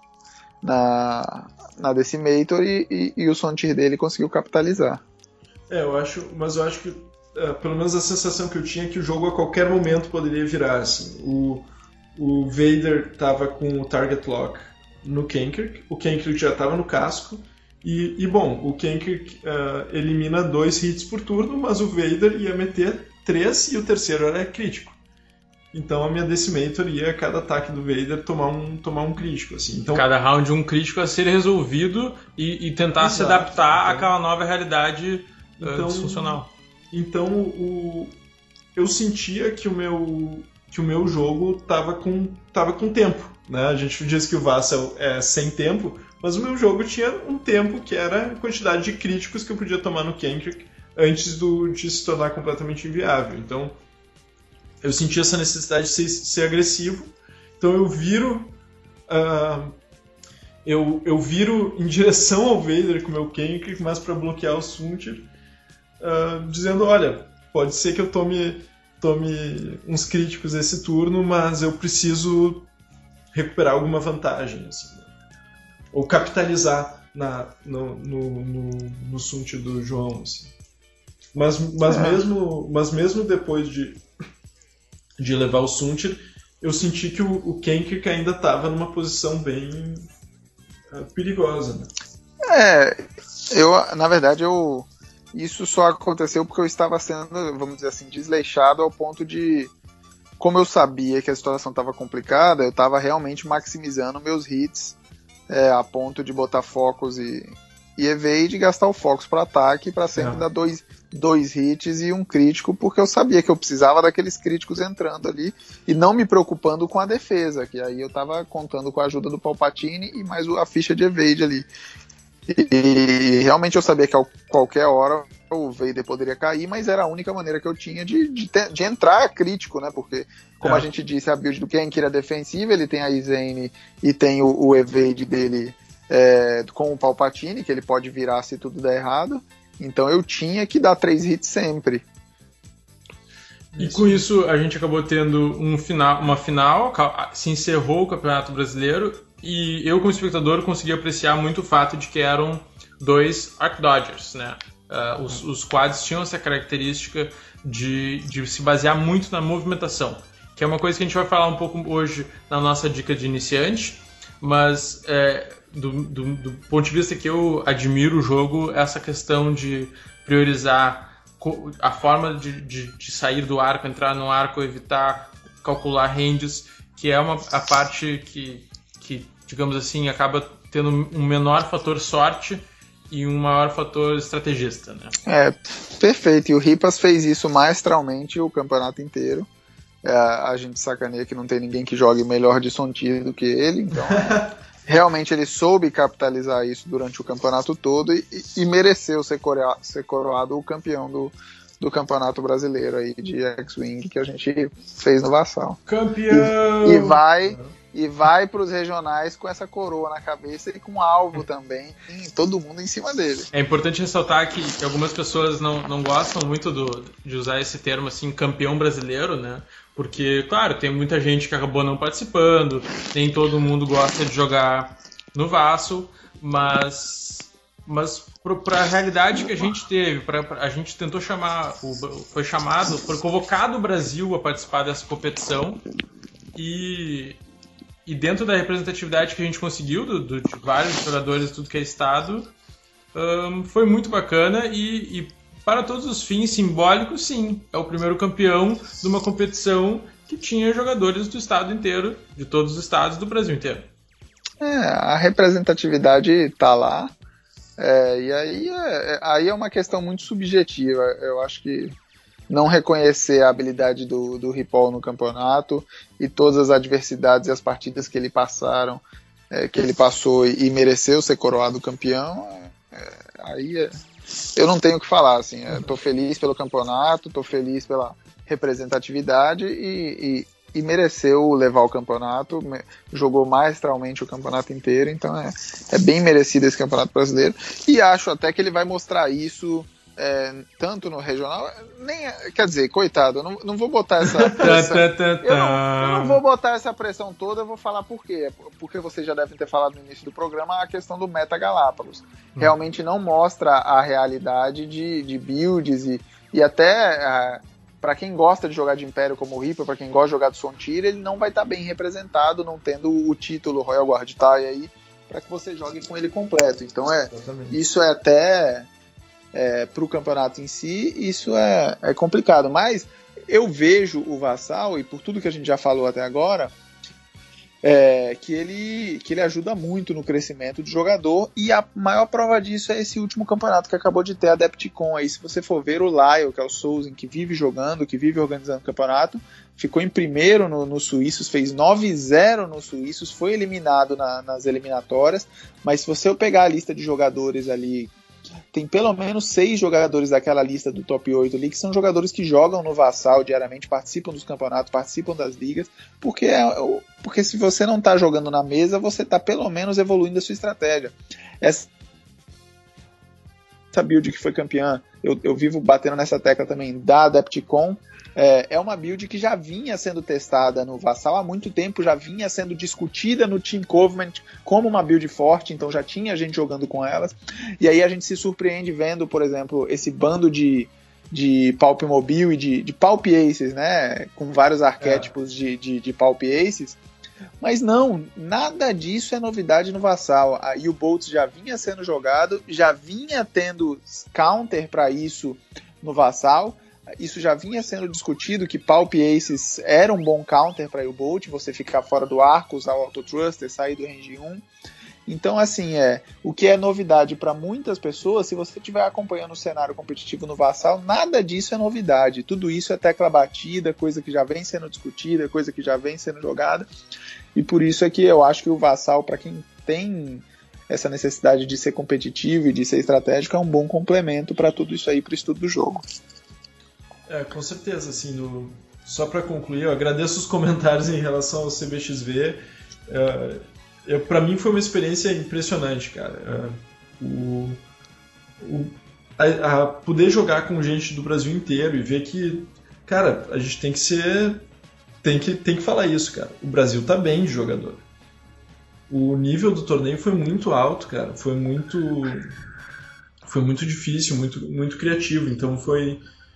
na Decimator e o Sontir dele conseguiu capitalizar. Eu acho que pelo menos a sensação que eu tinha é que o jogo a qualquer momento poderia virar assim. O Vader estava com o Target Lock no Kenkick, o Kenkick já estava no casco e bom, o Kenkick elimina 2 hits por turno, mas o Vader ia meter 3 e o terceiro era crítico. Então a minha Decimator ia, a cada ataque do Vader, tomar um crítico. Assim. Então, cada round um crítico a ser resolvido e tentar se adaptar àquela nova realidade disfuncional. Então eu sentia que o meu jogo estava com tempo. Né? A gente diz que o Vassal é sem tempo, mas o meu jogo tinha um tempo que era a quantidade de críticos que eu podia tomar no Kenkick antes de se tornar completamente inviável. Então eu senti essa necessidade de ser agressivo, então eu viro em direção ao Vader com o meu Kenkick, mas para bloquear o Suntir, dizendo, olha, pode ser que eu tome uns críticos esse turno, mas eu preciso recuperar alguma vantagem, assim, né? Ou capitalizar no Suntir do João. Assim. Mas mesmo depois de levar o Suntir, eu senti que o Kenkick ainda estava numa posição bem perigosa. Né? Na verdade, isso só aconteceu porque eu estava sendo, vamos dizer assim, desleixado ao ponto de, como eu sabia que a situação estava complicada, eu estava realmente maximizando meus hits a ponto de botar focos e evade e gastar o focus para ataque para sempre dar dois hits e um crítico, porque eu sabia que eu precisava daqueles críticos entrando ali e não me preocupando com a defesa, que aí eu estava contando com a ajuda do Palpatine e mais a ficha de evade ali. E realmente eu sabia que a qualquer hora o Vader poderia cair, mas era a única maneira que eu tinha de entrar crítico, né? Porque, como a gente disse, a build do Kenkick era defensiva, ele tem a Izane e tem o evade dele com o Palpatine, que ele pode virar se tudo der errado. Então eu tinha que dar 3 hits sempre. E com isso a gente acabou tendo uma final, se encerrou o Campeonato Brasileiro e eu, como espectador, consegui apreciar muito o fato de que eram 2 Arc Dodgers, né? Os quads tinham essa característica de se basear muito na movimentação, que é uma coisa que a gente vai falar um pouco hoje na nossa dica de iniciante, mas do ponto de vista que eu admiro o jogo, essa questão de priorizar a forma de sair do arco, entrar no arco, evitar calcular ranges, que é a parte que, digamos assim, acaba tendo um menor fator sorte e um maior fator estrategista, né? Perfeito. E o Ripas fez isso maestralmente o campeonato inteiro. A gente sacaneia que não tem ninguém que jogue melhor de Sontir do que ele, então realmente ele soube capitalizar isso durante o campeonato todo e mereceu ser coroado o campeão do campeonato brasileiro aí de X-Wing que a gente fez no Vassal. Campeão! E vai para os regionais com essa coroa na cabeça e com alvo também, e todo mundo em cima dele. É importante ressaltar que algumas pessoas não gostam muito de usar esse termo assim, campeão brasileiro, né? Porque, claro, tem muita gente que acabou não participando, nem todo mundo gosta de jogar no Vassal, mas para a realidade que a gente teve, a gente tentou chamar, foi convocado o Brasil a participar dessa competição e dentro da representatividade que a gente conseguiu de vários jogadores de tudo que é estado, foi muito bacana e para todos os fins simbólicos, sim, é o primeiro campeão de uma competição que tinha jogadores do estado inteiro, de todos os estados do Brasil inteiro. A representatividade tá lá, e aí é uma questão muito subjetiva. Eu acho que não reconhecer a habilidade do Ripoll no campeonato e todas as adversidades e as partidas que ele passou e mereceu ser coroado campeão, eu não tenho o que falar, assim, tô feliz pelo campeonato, tô feliz pela representatividade e mereceu levar o campeonato, jogou maestralmente o campeonato inteiro, então é bem merecido esse campeonato brasileiro, e acho até que ele vai mostrar isso tanto no regional, quer dizer, coitado, eu não vou botar essa pressão, eu não vou botar essa pressão toda, eu vou falar por quê, porque vocês já devem ter falado no início do programa, a questão do Meta Galápagos, realmente não mostra a realidade de builds e até para quem gosta de jogar de Império como o Reaper, para quem gosta de jogar do Sontir, ele não vai estar bem representado, não tendo o título Royal Guard tie aí, para que você jogue com ele completo, então isso é até para o campeonato em si, isso é complicado, mas eu vejo o Vassal, e por tudo que a gente já falou até agora, que ele ajuda muito no crescimento do jogador, e a maior prova disso é esse último campeonato que acabou de ter, a Adepticon. Aí, se você for ver o Lyle, que é o Souzen, que vive jogando, que vive organizando o campeonato, ficou em primeiro no Suíços, fez 9-0 no Suíços, foi eliminado nas eliminatórias, mas se você pegar a lista de jogadores ali, tem pelo menos 6 jogadores daquela lista do top 8 ali que são jogadores que jogam no Vassal diariamente, participam dos campeonatos, participam das ligas, porque se você não está jogando na mesa, você está pelo menos evoluindo a sua estratégia. Essa build que foi campeã, eu vivo batendo nessa tecla também, da Adepticon, é uma build que já vinha sendo testada no Vassal há muito tempo, já vinha sendo discutida no Team Covenant como uma build forte, então já tinha gente jogando com elas, e aí a gente se surpreende vendo, por exemplo, esse bando de Pulp Mobile e de Pulp Aces, né, com vários arquétipos de Pulp Aces, mas não, nada disso é novidade no Vassal. A U-Bolts já vinha sendo jogado, já vinha tendo counter para isso no Vassal. Isso já vinha sendo discutido, que Pulp Aces era um bom counter para U-Bolt, você ficar fora do arco, usar o Auto-Thruster, sair do range 1. Então, assim, o que é novidade para muitas pessoas, se você estiver acompanhando o cenário competitivo no Vassal, nada disso é novidade. Tudo isso é tecla batida, coisa que já vem sendo discutida, coisa que já vem sendo jogada. E por isso é que eu acho que o Vassal, para quem tem essa necessidade de ser competitivo e de ser estratégico, é um bom complemento para tudo isso aí, para o estudo do jogo. Com certeza, assim, só para concluir, eu agradeço os comentários em relação ao CBXV. Para mim foi uma experiência impressionante, cara. Poder jogar com gente do Brasil inteiro e ver que, cara, a gente tem que falar isso, cara. O Brasil tá bem de jogador. O nível do torneio foi muito alto, cara. Foi muito difícil, muito criativo. Então foi...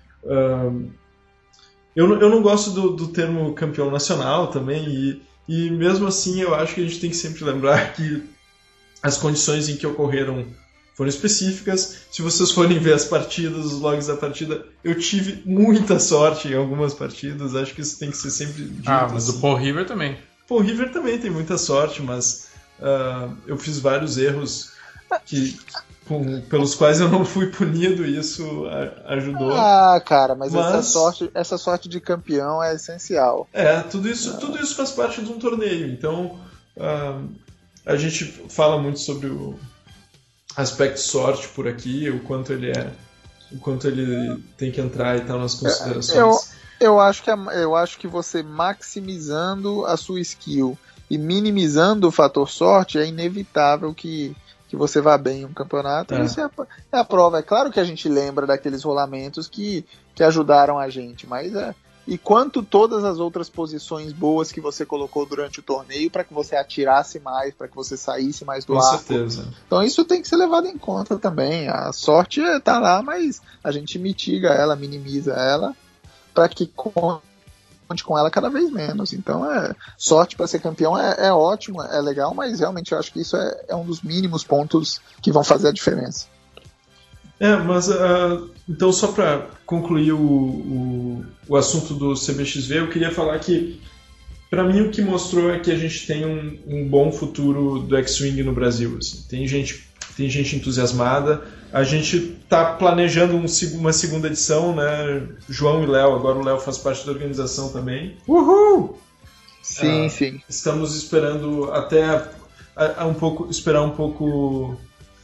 Eu não gosto do termo campeão nacional também, e mesmo assim eu acho que a gente tem que sempre lembrar que as condições em que ocorreram foram específicas. Se vocês forem ver as partidas, os logs da partida, eu tive muita sorte em algumas partidas, acho que isso tem que ser sempre dito. Mas o Paul River também. Paul River também tem muita sorte, mas eu fiz vários erros. pelos quais eu não fui punido, e isso ajudou. Ah, cara, mas essa sorte de campeão é essencial. Tudo isso faz parte de um torneio. Então, a gente fala muito sobre o aspecto sorte por aqui, o quanto ele tem que entrar e tal nas considerações. Eu acho que você maximizando a sua skill e minimizando o fator sorte, é inevitável que você vá bem em um campeonato. Isso é a prova. É claro que a gente lembra daqueles rolamentos que ajudaram a gente, mas e quanto todas as outras posições boas que você colocou durante o torneio para que você atirasse mais, para que você saísse mais do arco. Com certeza. Então isso tem que ser levado em conta também. A sorte tá lá, mas a gente mitiga ela, minimiza ela, para que conte com ela cada vez menos. Então sorte para ser campeão é ótimo, é legal, mas realmente eu acho que isso é um dos mínimos pontos que vão fazer a diferença. Mas então só para concluir o assunto do CBXV, eu queria falar que para mim o que mostrou é que a gente tem um bom futuro do X-Wing no Brasil. Assim. Tem gente entusiasmada. A gente está planejando uma segunda edição, né? João e Léo, agora o Léo faz parte da organização também. Uhul! Sim. Estamos esperando até esperar um pouco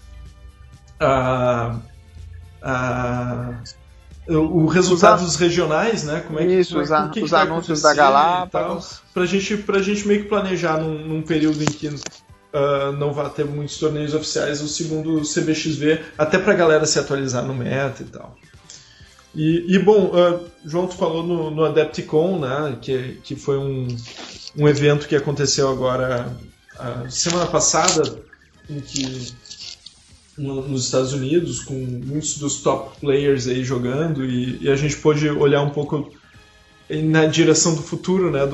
o resultado dos regionais, né? Como é que isso, os anúncios da Galápagos, pra gente meio que planejar num período em que não vai ter muitos torneios oficiais, o segundo CBXV, até pra galera se atualizar no meta e tal. E bom, João, tu falou no Adepticon, né? Que foi um evento que aconteceu agora semana passada, em que nos Estados Unidos, com muitos dos top players aí jogando, e a gente pôde olhar um pouco na direção do futuro, né,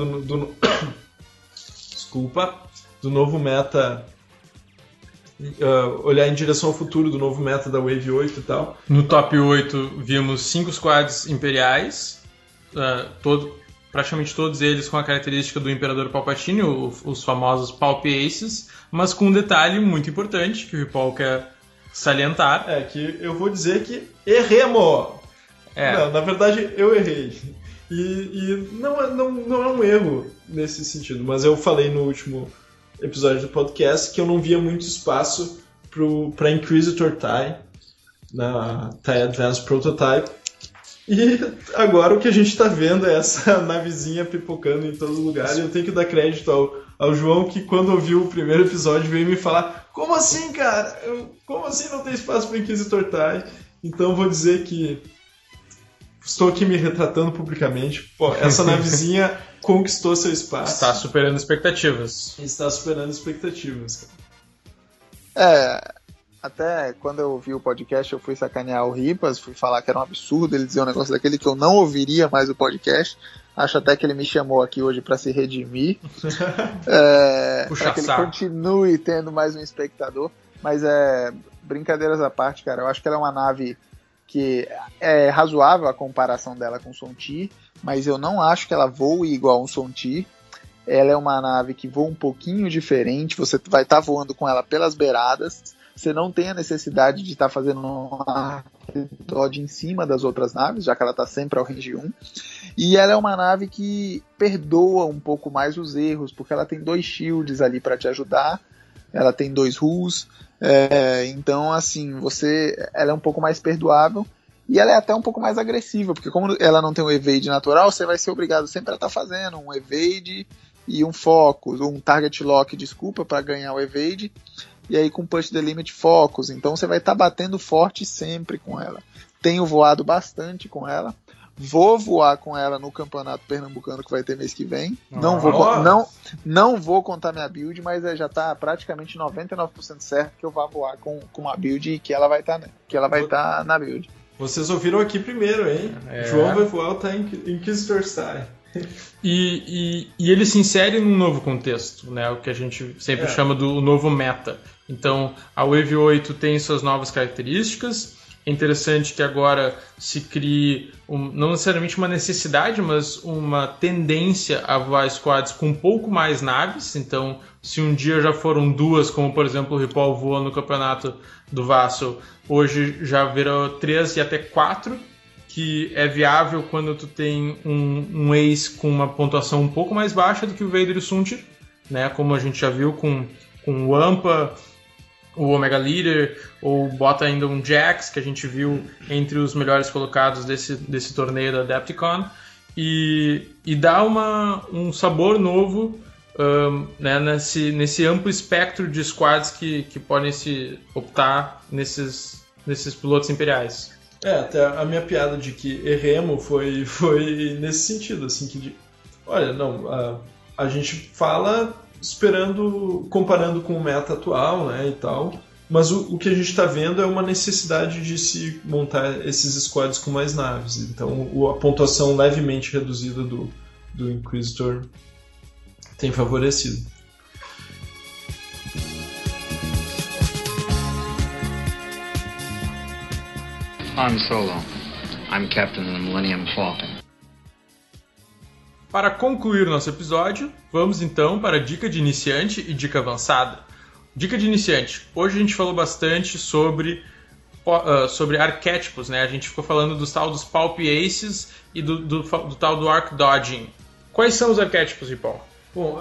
do novo meta, olhar em direção ao futuro do novo meta da Wave 8 e tal. No top 8 vimos 5 squads imperiais, praticamente todos eles com a característica do Imperador Palpatine, os famosos Palp Aces, mas com um detalhe muito importante que o Ripoll quer salientar. Que eu vou dizer que erremos! Não, na verdade eu errei. E não é um erro nesse sentido, mas eu falei no último episódio do podcast que eu não via muito espaço para Inquisitor TIE na TIE Advanced Prototype. E agora o que a gente está vendo é essa navezinha pipocando em todo lugar, e eu tenho que dar crédito ao João, que quando ouviu o primeiro episódio veio me falar: como assim, cara? Como assim não tem espaço para Inquisitor TIE? Então vou dizer que estou aqui me retratando publicamente. Pô, essa navezinha conquistou seu espaço. Está superando expectativas. Até quando eu ouvi o podcast, eu fui sacanear o Ripas, fui falar que era um absurdo ele dizer um negócio daquele, que eu não ouviria mais o podcast. Acho até que ele me chamou aqui hoje para se redimir. Para que ele continue tendo mais um espectador. Mas brincadeiras à parte, cara, eu acho que ela é uma nave que é razoável a comparação dela com o Sonti, mas eu não acho que ela voe igual um Sonti. Ela é uma nave que voa um pouquinho diferente, você vai estar voando com ela pelas beiradas, você não tem a necessidade de estar fazendo uma dodge em cima das outras naves, já que ela está sempre ao range 1. E ela é uma nave que perdoa um pouco mais os erros, porque ela tem 2 shields ali para te ajudar, ela tem 2 hulls, então assim, ela é um pouco mais perdoável, e ela é até um pouco mais agressiva, porque como ela não tem um evade natural, você vai ser obrigado sempre a estar fazendo um evade e um focus, um target lock, para ganhar o evade, e aí com push the limit focus, então você vai estar batendo forte sempre com ela. Tenho voado bastante com ela, vou voar com ela no campeonato pernambucano que vai ter mês que vem. Não vou contar minha build, mas já está praticamente 99% certo que eu vou voar com uma build e que ela vai estar na build. Vocês ouviram aqui primeiro, hein? João vai voar o Inquisitor Style. E ele se insere num novo contexto, né? O que a gente sempre chama do novo meta. Então, a Wave 8 tem suas novas características, É interessante que agora se crie, não necessariamente uma necessidade, mas uma tendência a voar squads com um pouco mais naves. Então, se um dia já foram 2, como por exemplo o Ripoll voou no campeonato do Vassal, hoje já virou 3 e até 4, que é viável quando tu tem um ace com uma pontuação um pouco mais baixa do que o Vader e o Suntir, né? Como a gente já viu com o Wampa, o Omega Leader, ou bota ainda um Jax, que a gente viu entre os melhores colocados desse torneio da Adepticon, e dá um sabor novo, né, nesse amplo espectro de squads que podem se optar nesses pilotos imperiais. Até a minha piada de que erremos foi nesse sentido, assim, que olha, não, a gente fala comparando com o meta atual, né, e tal, mas o que a gente está vendo é uma necessidade de se montar esses squads com mais naves, então a pontuação levemente reduzida do Inquisitor tem favorecido. I'm Solo. I'm captain of the Millennium Falcon. Para concluir nosso episódio, vamos então para a dica de iniciante e dica avançada. Dica de iniciante. Hoje a gente falou bastante sobre arquétipos, né? A gente ficou falando dos Palp Aces e do tal do Arc Dodging. Quais são os arquétipos, Ripoll? Bom,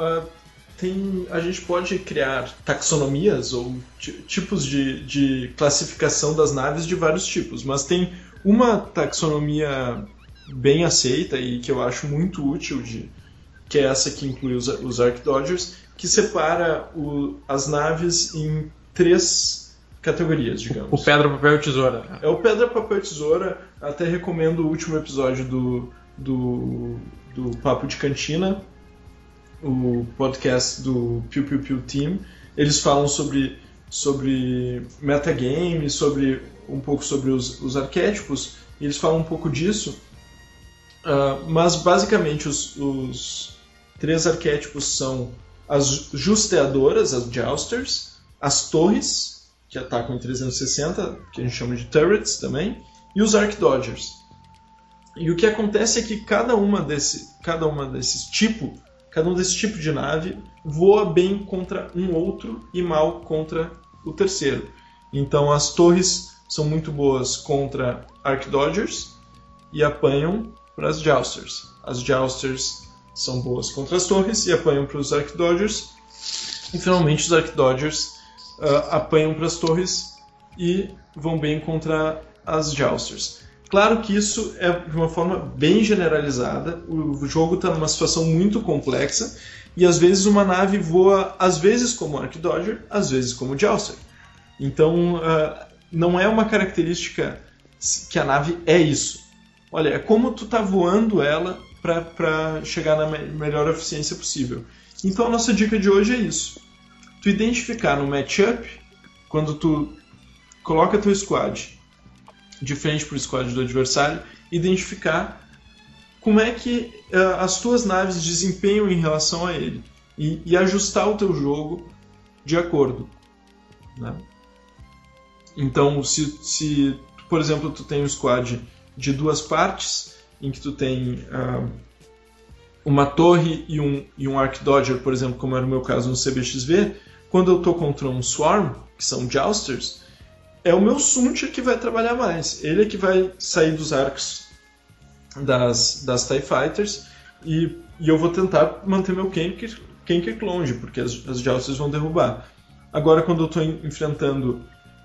a gente pode criar taxonomias ou tipos de classificação das naves de vários tipos, mas tem uma taxonomia bem aceita e que eu acho muito útil, que é essa que inclui os Arc Dodgers, que separa as naves em 3 categorias, digamos. O pedra, papel e tesoura. É o pedra, papel e tesoura. Até recomendo o último episódio do Papo de Cantina, o podcast do Piu Piu Piu Team. Eles falam sobre metagame, um pouco sobre os arquétipos, e eles falam um pouco disso. Mas basicamente os 3 arquétipos são as justeadoras, as jousters, as torres, que atacam em 360, que a gente chama de turrets também, e os Arc Dodgers. E o que acontece é que cada um desses tipos de nave voa bem contra um outro e mal contra o terceiro. Então as torres são muito boas contra Arc Dodgers e apanham para as Jousters. As Jousters são boas contra as torres e apanham para os Arc Dodgers. E finalmente os Arc Dodgers apanham para as torres e vão bem contra as Jousters. Claro que isso é de uma forma bem generalizada. O jogo está numa situação muito complexa e às vezes uma nave voa, às vezes como Arc Dodger, às vezes como Jouster. Então não é uma característica que a nave é isso. Olha, é como tu tá voando ela para chegar na melhor eficiência possível. Então a nossa dica de hoje é isso. Tu identificar no matchup, quando tu coloca teu squad de frente para o squad do adversário, identificar como é que as tuas naves desempenham em relação a ele e ajustar o teu jogo de acordo, né? Então, se por exemplo, tu tem um squad de 2 partes, em que tu tem uma torre e um Arc Dodger, por exemplo, como era o meu caso no CBXV, quando eu estou contra um Swarm, que são Jousters, é o meu Suntir que vai trabalhar mais. Ele é que vai sair dos arcos das TIE Fighters e eu vou tentar manter meu Kenker longe, porque as Jousters vão derrubar. Agora, quando eu estou enfrentando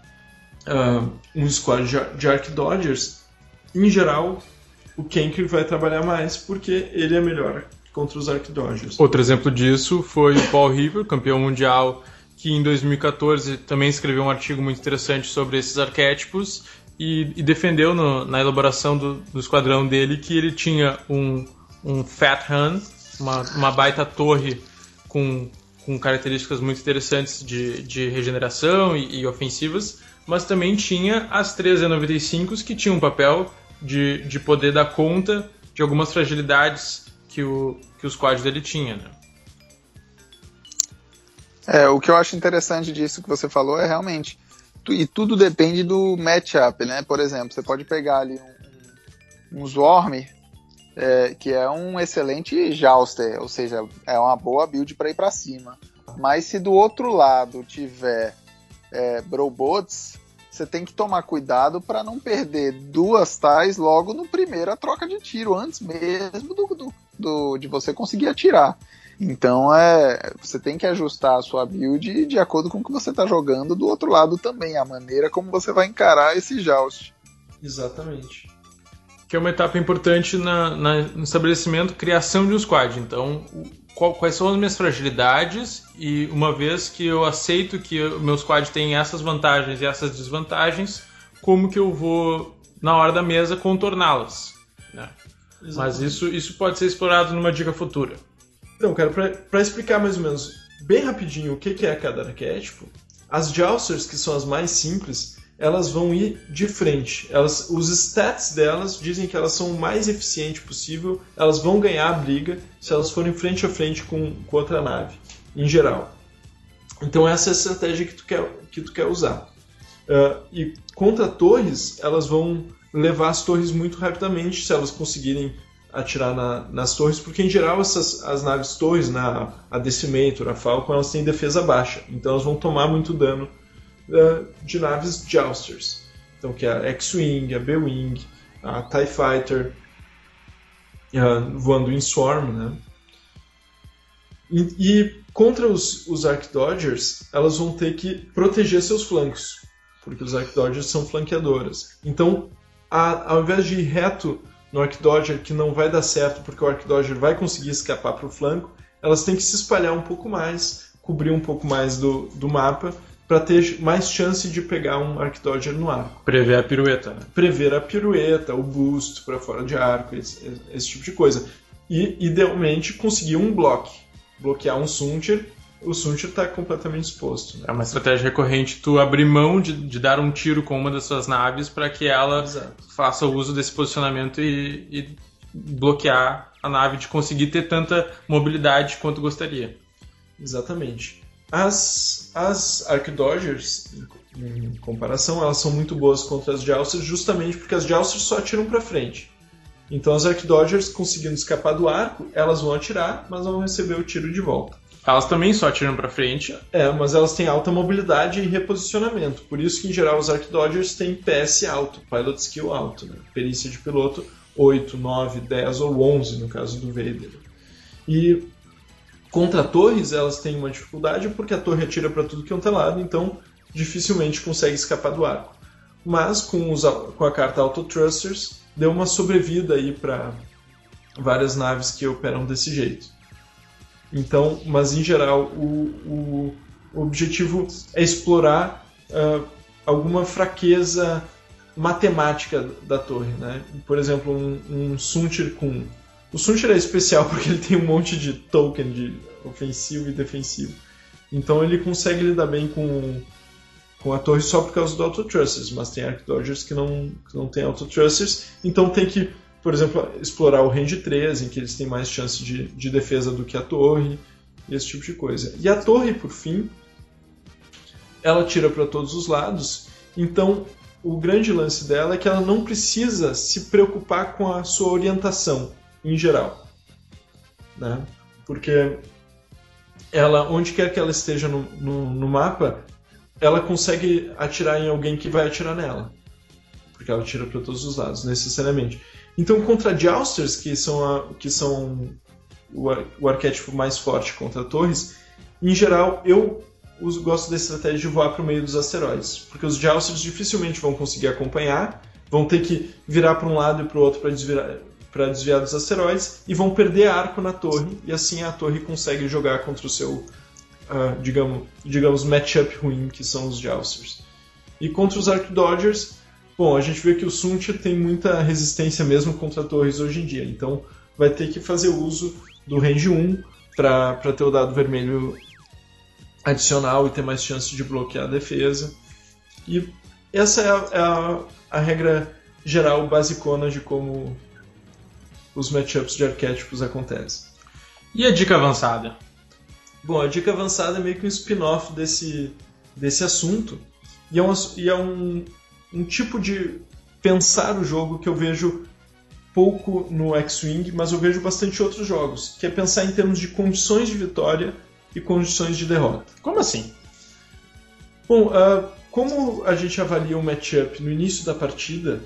um squad de Arc Dodgers, em geral, o Kenker vai trabalhar mais, porque ele é melhor contra os Arc Dodgers. Outro exemplo disso foi o Paul River, campeão mundial, que em 2014 também escreveu um artigo muito interessante sobre esses arquétipos e defendeu na elaboração do esquadrão dele que ele tinha um Fat Hand, uma baita torre com características muito interessantes de regeneração e ofensivas, mas também tinha as 3 E95s que tinham um papel de poder dar conta de algumas fragilidades que o squad dele tinha, né? O que eu acho interessante disso que você falou é realmente e tudo depende do matchup, né? Por exemplo, você pode pegar ali um Swarm, que é um excelente Jouster, ou seja, é uma boa build para ir para cima. Mas se do outro lado tiver Brobots, você tem que tomar cuidado para não perder 2 ties logo no primeiro a troca de tiro, antes mesmo de você conseguir atirar. Então você tem que ajustar a sua build de acordo com o que você está jogando do outro lado também, a maneira como você vai encarar esse joust. Exatamente. Que é uma etapa importante no estabelecimento, criação de um squad. Então, quais são as minhas fragilidades, e uma vez que eu aceito que o meu squad tem essas vantagens e essas desvantagens, como que eu vou, na hora da mesa, contorná-las, né? Mas isso pode ser explorado numa dica futura. Então, cara, para explicar mais ou menos bem rapidinho o que é cada arquétipo, as Jousters, que são as mais simples, elas vão ir de frente. Os stats delas dizem que elas são o mais eficiente possível, elas vão ganhar a briga se elas forem frente a frente com outra nave, em geral. Então essa é a estratégia que tu quer usar. E contra torres, elas vão levar as torres muito rapidamente, se elas conseguirem atirar nas torres, porque em geral as naves torres, a Decimator, a Falcon, elas têm defesa baixa, então elas vão tomar muito dano de naves Jousters. Então, que é a X-Wing, a B-Wing, a TIE Fighter, voando em Swarm, né? E contra os Arc Dodgers, elas vão ter que proteger seus flancos, porque os Arc Dodgers são flanqueadoras. Então, ao invés de ir reto no Arc Dodger, que não vai dar certo porque o Arc Dodger vai conseguir escapar para o flanco, elas têm que se espalhar um pouco mais, cobrir um pouco mais do mapa, para ter mais chance de pegar um Arc Dodger no arco. Prever a pirueta, né? Prever a pirueta, o boost para fora de arco, esse tipo de coisa. E, idealmente, conseguir um bloquear um Soontir. O Soontir está completamente exposto, né? É uma estratégia recorrente tu abrir mão de dar um tiro com uma das suas naves para que ela faça uso desse posicionamento e bloquear a nave de conseguir ter tanta mobilidade quanto gostaria. Exatamente. As Arc Dodgers, em comparação, elas são muito boas contra as Jousters, justamente porque as Jousters só atiram para frente. Então as Arc Dodgers, conseguindo escapar do arco, elas vão atirar, mas vão receber o tiro de volta. Elas também só atiram para frente. Mas elas têm alta mobilidade e reposicionamento. Por isso que, em geral, os Arc Dodgers têm PS alto, Pilot Skill alto, né? Perícia de piloto 8, 9, 10 ou 11, no caso do Vader. E contra torres, elas têm uma dificuldade porque a torre atira para tudo que é um lado, então dificilmente consegue escapar do arco. Mas com a carta Auto Thrusters, deu uma sobrevida aí para várias naves que operam desse jeito. Então, mas em geral, o objetivo é explorar alguma fraqueza matemática da torre, né? Por exemplo, um Soontir com... O Soontir é especial porque ele tem um monte de token de ofensivo e defensivo. Então ele consegue lidar bem com a torre só por causa do Auto Thrusters, mas tem Arc Dodgers que não tem Auto Thrusters, então tem que, por exemplo, explorar o range 3, em que eles têm mais chance de defesa do que a torre, esse tipo de coisa. E a torre, por fim, ela tira para todos os lados, então o grande lance dela é que ela não precisa se preocupar com a sua orientação, em geral, né? Porque ela, onde quer que ela esteja no mapa, ela consegue atirar em alguém que vai atirar nela, porque ela tira para todos os lados, necessariamente. Então, contra Jousters, que são o arquétipo mais forte contra torres, em geral, eu gosto da estratégia de voar para o meio dos asteroides, porque os Jousters dificilmente vão conseguir acompanhar, vão ter que virar para um lado e para o outro para desviar dos asteroides, e vão perder arco na torre, e assim a torre consegue jogar contra o seu, digamos, matchup ruim, que são os Jousters. E contra os Arc Dodgers, bom, a gente vê que o Soontir tem muita resistência mesmo contra torres hoje em dia, então vai ter que fazer uso do range 1 para ter o dado vermelho adicional e ter mais chance de bloquear a defesa. E essa é a regra geral basicona de como os matchups de arquétipos acontecem. E a dica avançada? Bom, a dica avançada é meio que um spin-off desse assunto, E é um tipo de pensar o jogo que eu vejo pouco no X-Wing, mas eu vejo bastante outros jogos, que é pensar em termos de condições de vitória e condições de derrota. Como assim? Bom, como a gente avalia o matchup no início da partida,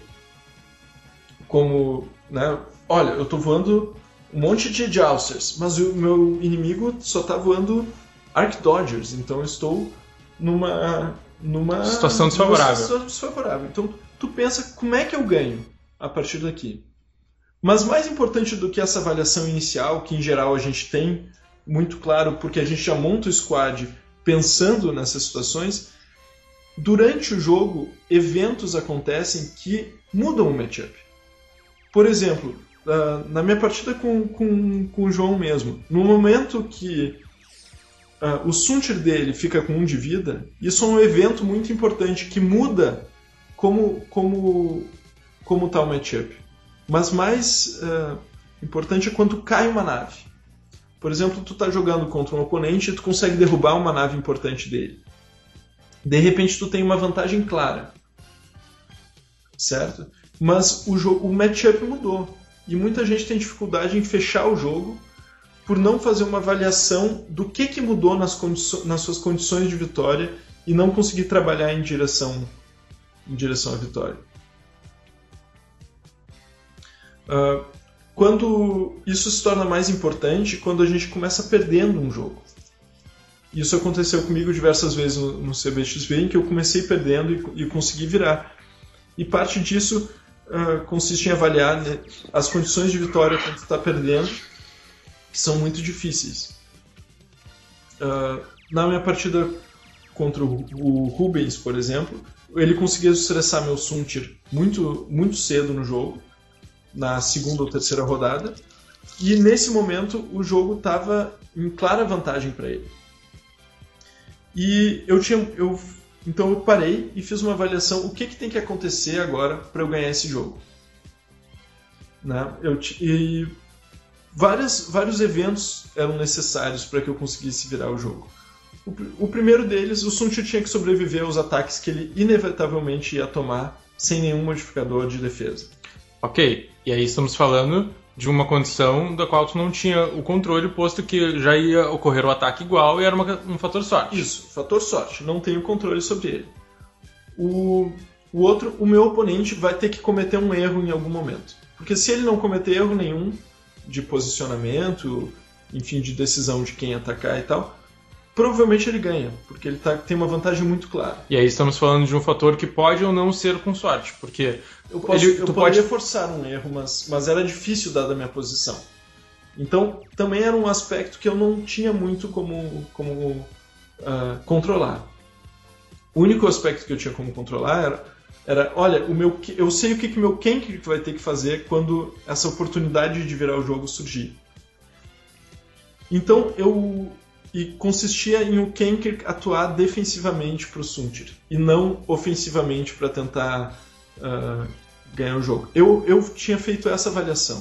como, né, olha, eu tô voando um monte de Jousters, mas o meu inimigo só tá voando Arc Dodgers, então eu estou numa situação desfavorável. Situação desfavorável. Então tu pensa, como é que eu ganho a partir daqui? Mas mais importante do que essa avaliação inicial, que em geral a gente tem muito claro, porque a gente já monta o squad pensando nessas situações, durante o jogo, eventos acontecem que mudam o matchup. Por exemplo, na minha partida com o João mesmo, no momento que o Suntir dele fica com 1 de vida, isso é um evento muito importante que muda como está o matchup. Mas mais importante é quando cai uma nave. Por exemplo, tu está jogando contra um oponente e tu consegue derrubar uma nave importante dele. De repente tu tem uma vantagem clara. Certo? Mas o matchup mudou. E muita gente tem dificuldade em fechar o jogo por não fazer uma avaliação do que mudou nas suas condições de vitória e não conseguir trabalhar em direção à vitória. Quando isso se torna mais importante, quando a gente começa perdendo um jogo. Isso aconteceu comigo diversas vezes no CBXV, em que eu comecei perdendo e consegui virar. E parte disso consiste em avaliar, né, as condições de vitória quando tu está perdendo, que são muito difíceis. Na minha partida contra o Rubens, por exemplo, ele conseguia estressar meu Suntir muito, muito cedo no jogo, na segunda ou terceira rodada, e nesse momento o jogo estava em clara vantagem para ele. E então eu parei e fiz uma avaliação, o que tem que acontecer agora para eu ganhar esse jogo. Né? E vários eventos eram necessários para que eu conseguisse virar o jogo. O primeiro deles, o Suntir tinha que sobreviver aos ataques que ele inevitavelmente ia tomar sem nenhum modificador de defesa. Ok, e aí estamos falando de uma condição da qual tu não tinha o controle, posto que já ia ocorrer o ataque igual e era um fator sorte. Isso, fator sorte, não tenho controle sobre ele. O meu oponente vai ter que cometer um erro em algum momento. Porque se ele não cometer erro nenhum de posicionamento, enfim, de decisão de quem atacar e tal, provavelmente ele ganha, porque ele tem uma vantagem muito clara. E aí estamos falando de um fator que pode ou não ser com sorte, porque eu poderia forçar um erro, mas era difícil dada a minha posição. Então, também era um aspecto que eu não tinha muito como controlar. O único aspecto que eu tinha como controlar era olha, eu sei o que meu Kenk vai ter que fazer quando essa oportunidade de virar o jogo surgir. Então, consistia em o Kenk atuar defensivamente para o Suntir e não ofensivamente para tentar ganhar o jogo. Eu tinha feito essa avaliação.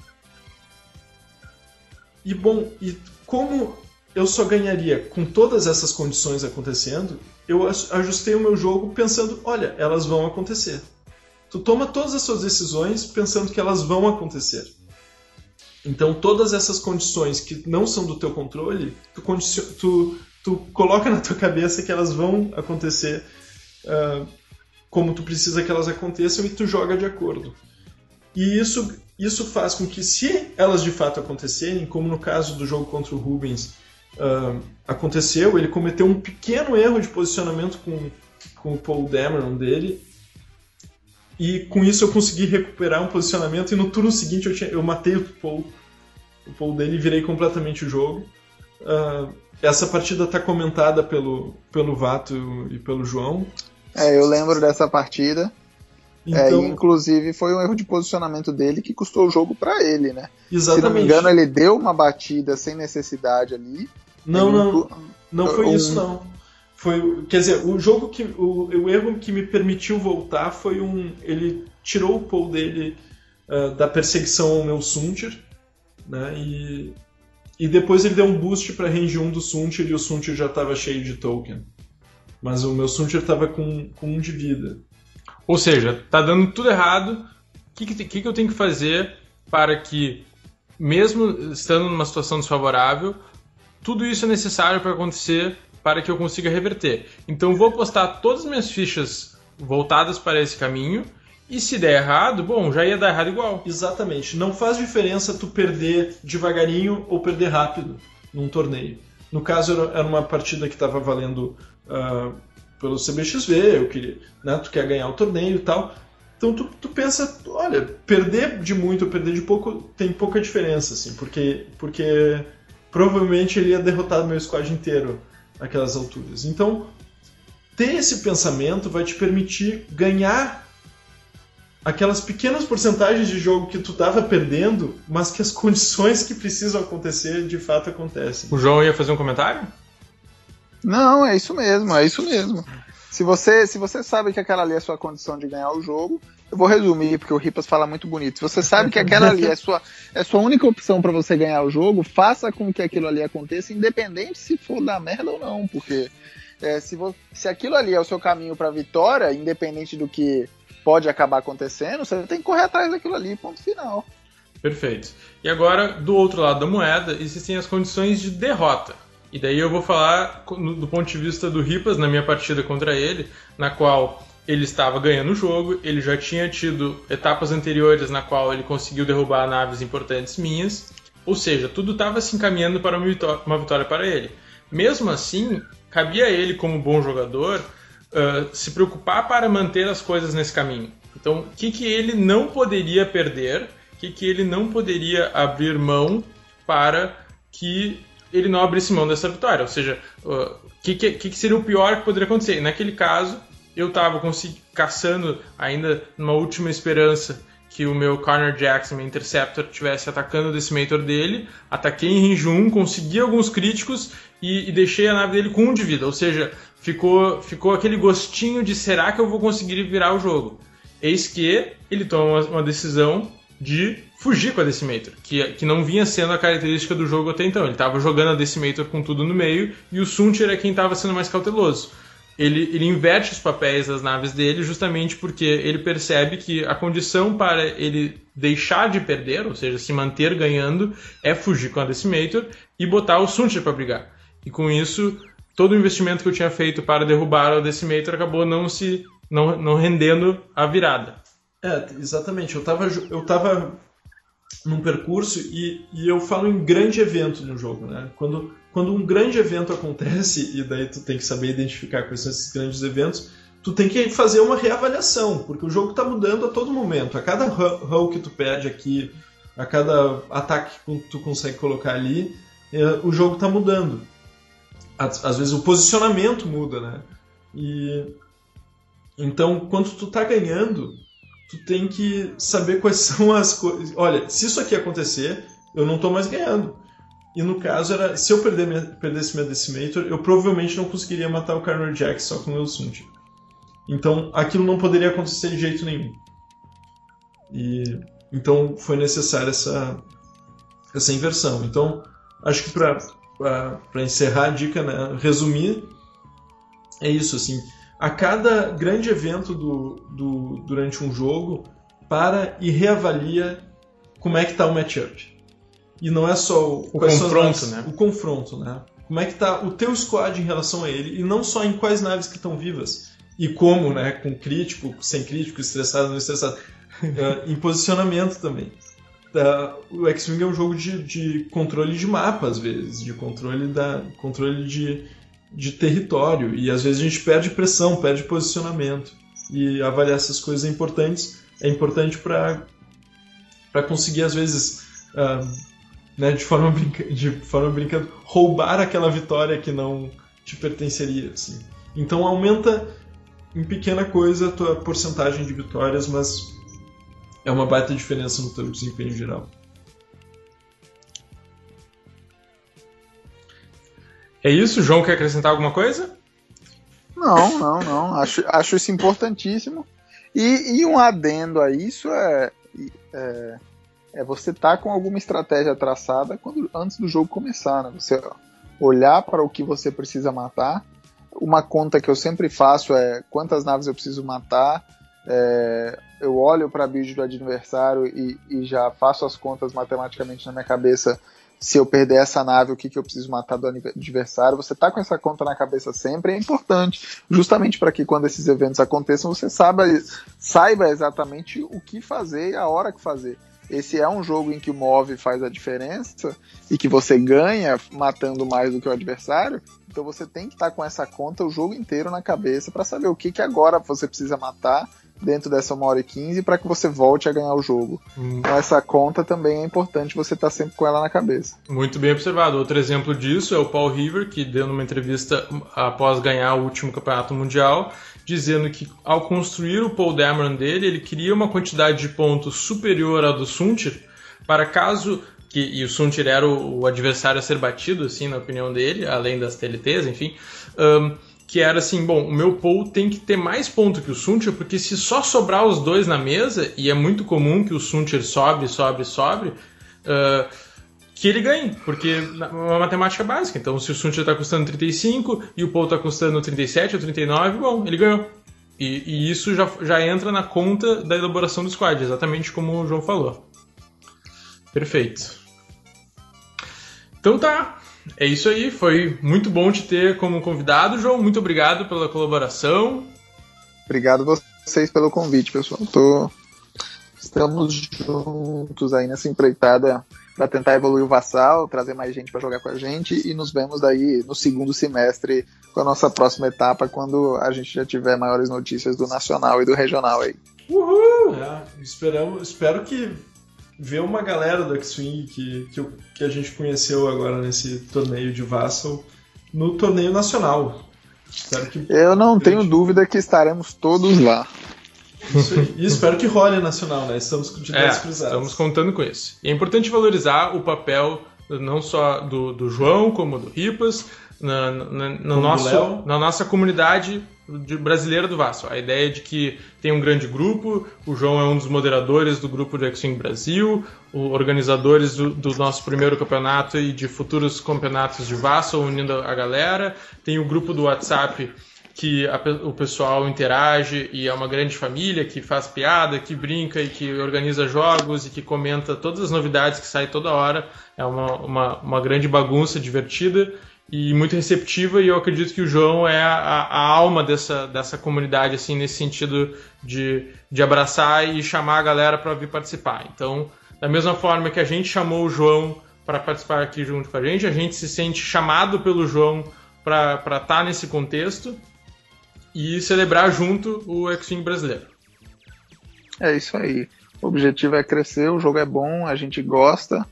E como eu só ganharia com todas essas condições acontecendo, eu ajustei o meu jogo pensando, olha, elas vão acontecer. Tu toma todas as suas decisões pensando que elas vão acontecer. Então todas essas condições que não são do teu controle, tu coloca na tua cabeça que elas vão acontecer como tu precisa que elas aconteçam e tu joga de acordo. E isso faz com que, se elas de fato acontecerem, como no caso do jogo contra o Rubens aconteceu, ele cometeu um pequeno erro de posicionamento com o Paul Dameron dele, e com isso eu consegui recuperar um posicionamento, e no turno seguinte eu matei o Paul dele e virei completamente o jogo. Essa partida está comentada pelo Vato e pelo João. Eu lembro dessa partida. Então, inclusive foi um erro de posicionamento dele que custou o jogo para ele, né? Exatamente. Se não me engano, ele deu uma batida sem necessidade ali. Não foi isso não. Quer dizer, o erro que me permitiu voltar foi ele tirou o Paul dele da perseguição ao meu Suntir, né? E depois ele deu um boost para range 1 do Suntir e o Suntir já estava cheio de token. Mas o meu Suntir estava com 1 de vida. Ou seja, tá dando tudo errado. O que eu tenho que fazer para que, mesmo estando numa situação desfavorável, tudo isso é necessário para acontecer para que eu consiga reverter. Então vou apostar todas as minhas fichas voltadas para esse caminho, e se der errado, bom, já ia dar errado igual. Exatamente. Não faz diferença tu perder devagarinho ou perder rápido num torneio. No caso, era uma partida que estava valendo pelo CBXV, eu queria, né, tu quer ganhar o torneio e tal. Então tu pensa, olha, perder de muito ou perder de pouco tem pouca diferença, assim, porque provavelmente ele ia derrotar o meu squad inteiro naquelas alturas. Então, ter esse pensamento vai te permitir ganhar aquelas pequenas porcentagens de jogo que tu estava perdendo, mas que as condições que precisam acontecer de fato acontecem. O João ia fazer um comentário? Não, é isso mesmo. Se você sabe que aquela ali é a sua condição de ganhar o jogo, eu vou resumir, porque o Ripas fala muito bonito. Se você sabe que aquela ali é a sua única opção para você ganhar o jogo, faça com que aquilo ali aconteça, independente se for dar merda ou não, porque se aquilo ali é o seu caminho para vitória, independente do que pode acabar acontecendo, você tem que correr atrás daquilo ali, ponto final. Perfeito. E agora, do outro lado da moeda, existem as condições de derrota. E daí eu vou falar do ponto de vista do Ripas, na minha partida contra ele, na qual ele estava ganhando o jogo, ele já tinha tido etapas anteriores na qual ele conseguiu derrubar naves importantes minhas, ou seja, tudo estava se encaminhando para uma vitória para ele. Mesmo assim, cabia a ele, como bom jogador, se preocupar para manter as coisas nesse caminho. Então, o que ele não poderia perder, o que ele não poderia abrir mão para que ele não abrisse mão dessa vitória? Ou seja, o que seria o pior que poderia acontecer? E naquele caso, eu estava caçando ainda numa última esperança que o meu Corner Jackson, meu Interceptor, estivesse atacando o Decimator dele. Ataquei em range 1, consegui alguns críticos e deixei a nave dele com 1 de vida. Ou seja, ficou aquele gostinho de será que eu vou conseguir virar o jogo? Eis que ele toma uma decisão de fugir com a Decimator, que não vinha sendo a característica do jogo até então. Ele estava jogando a Decimator com tudo no meio e o Suntir é quem estava sendo mais cauteloso. Ele inverte os papéis das naves dele justamente porque ele percebe que a condição para ele deixar de perder, ou seja, se manter ganhando, é fugir com a Decimator e botar o Suntir para brigar. E com isso, todo o investimento que eu tinha feito para derrubar o Decimator acabou não rendendo a virada. Exatamente. Eu tava num percurso e eu falo em grande evento no jogo, né? Quando um grande evento acontece, e daí tu tem que saber identificar quais são esses grandes eventos, tu tem que fazer uma reavaliação, porque o jogo está mudando a todo momento. A cada hull que tu perde aqui, a cada ataque que tu consegue colocar ali, o jogo está mudando. Às vezes o posicionamento muda, né? Então, quando tu tá ganhando, tu tem que saber quais são as coisas. Olha, se isso aqui acontecer, eu não tô mais ganhando. E no caso, se eu perdesse minha Decimator, eu provavelmente não conseguiria matar o Corner Jack só com o meu Suntir. Então, aquilo não poderia acontecer de jeito nenhum. Então, foi necessária essa inversão. Então, acho que para encerrar a dica, né, resumir, é isso, assim. A cada grande evento durante um jogo, para e reavalia como é que está o matchup. E não é só o confronto, né? O confronto, né? Como é que está o teu squad em relação a ele, e não só em quais naves que estão vivas. E como, né? Com crítico, sem crítico, estressado, não estressado. Em posicionamento também. O X-Wing é um jogo de controle de mapa, às vezes. De controle de território. E às vezes a gente perde pressão, perde posicionamento. E avaliar essas coisas é importante para conseguir, às vezes... né, de forma brincando, roubar aquela vitória que não te pertenceria, assim. Então aumenta em pequena coisa a tua porcentagem de vitórias, mas é uma baita diferença no teu desempenho geral. É isso? O João quer acrescentar alguma coisa? Não. Acho isso importantíssimo. E um adendo a isso é você estar com alguma estratégia traçada antes do jogo começar, né? Você olhar para o que você precisa matar. uma conta que eu sempre faço é quantas naves eu preciso matar. Eu olho para a build do adversário e já faço as contas matematicamente na minha cabeça. Se eu perder essa nave, o que eu preciso matar do adversário? Você tá com essa conta na cabeça sempre, é importante, justamente para que quando esses eventos aconteçam, você saiba exatamente o que fazer e a hora que fazer. Esse é um jogo em que o move faz a diferença e que você ganha matando mais do que o adversário, então você tem que estar com essa conta o jogo inteiro na cabeça para saber o que agora você precisa matar dentro dessa 1h15 para que você volte a ganhar o jogo. Então essa conta também é importante você estar sempre com ela na cabeça. Muito bem observado. Outro exemplo disso é o Paul River, que deu numa entrevista após ganhar o último campeonato mundial, dizendo que ao construir o Poe Dameron dele, ele queria uma quantidade de pontos superior à do Soontir, para caso... E o Soontir era o adversário a ser batido, assim, na opinião dele, além das TLTs, enfim... que era assim, bom, o meu Paul tem que ter mais ponto que o Soontir, porque se só sobrar os dois na mesa, e é muito comum que o Soontir sobe, que ele ganhe, porque é uma matemática básica. Então, se o Soontir está custando 35 e o Paul está custando 37 ou 39, bom, ele ganhou. E isso já entra na conta da elaboração do squad, exatamente como o João falou. Perfeito. Então tá. É isso aí, foi muito bom te ter como convidado, João. Muito obrigado pela colaboração. Obrigado vocês pelo convite, pessoal. Estamos juntos aí nessa empreitada para tentar evoluir o Vassal, trazer mais gente para jogar com a gente e nos vemos daí no segundo semestre com a nossa próxima etapa, quando a gente já tiver maiores notícias do Nacional e do Regional aí. Uhul! Espero que ver uma galera do X-Wing que a gente conheceu agora nesse torneio de Vassal no torneio nacional. Eu não tenho dúvida que estaremos todos lá. Isso aí. E espero que role nacional, né? Estamos de dedos cruzados. Estamos contando com isso. E é importante valorizar o papel não só do João, como do Ripas, na nossa comunidade brasileira do Vassal. A ideia de que tem um grande grupo, o João é um dos moderadores do grupo do X-Wing Brasil, organizadores do nosso primeiro campeonato e de futuros campeonatos de Vassal, unindo a galera. Tem o grupo do WhatsApp que o pessoal interage e é uma grande família que faz piada, que brinca e que organiza jogos e que comenta todas as novidades que saem toda hora. É uma grande bagunça divertida e muito receptiva, e eu acredito que o João é a alma dessa comunidade, assim, nesse sentido de abraçar e chamar a galera para vir participar. Então, da mesma forma que a gente chamou o João para participar aqui junto com a gente se sente chamado pelo João para estar nesse contexto e celebrar junto o X-Wing brasileiro. É isso aí. O objetivo é crescer, o jogo é bom, a gente gosta,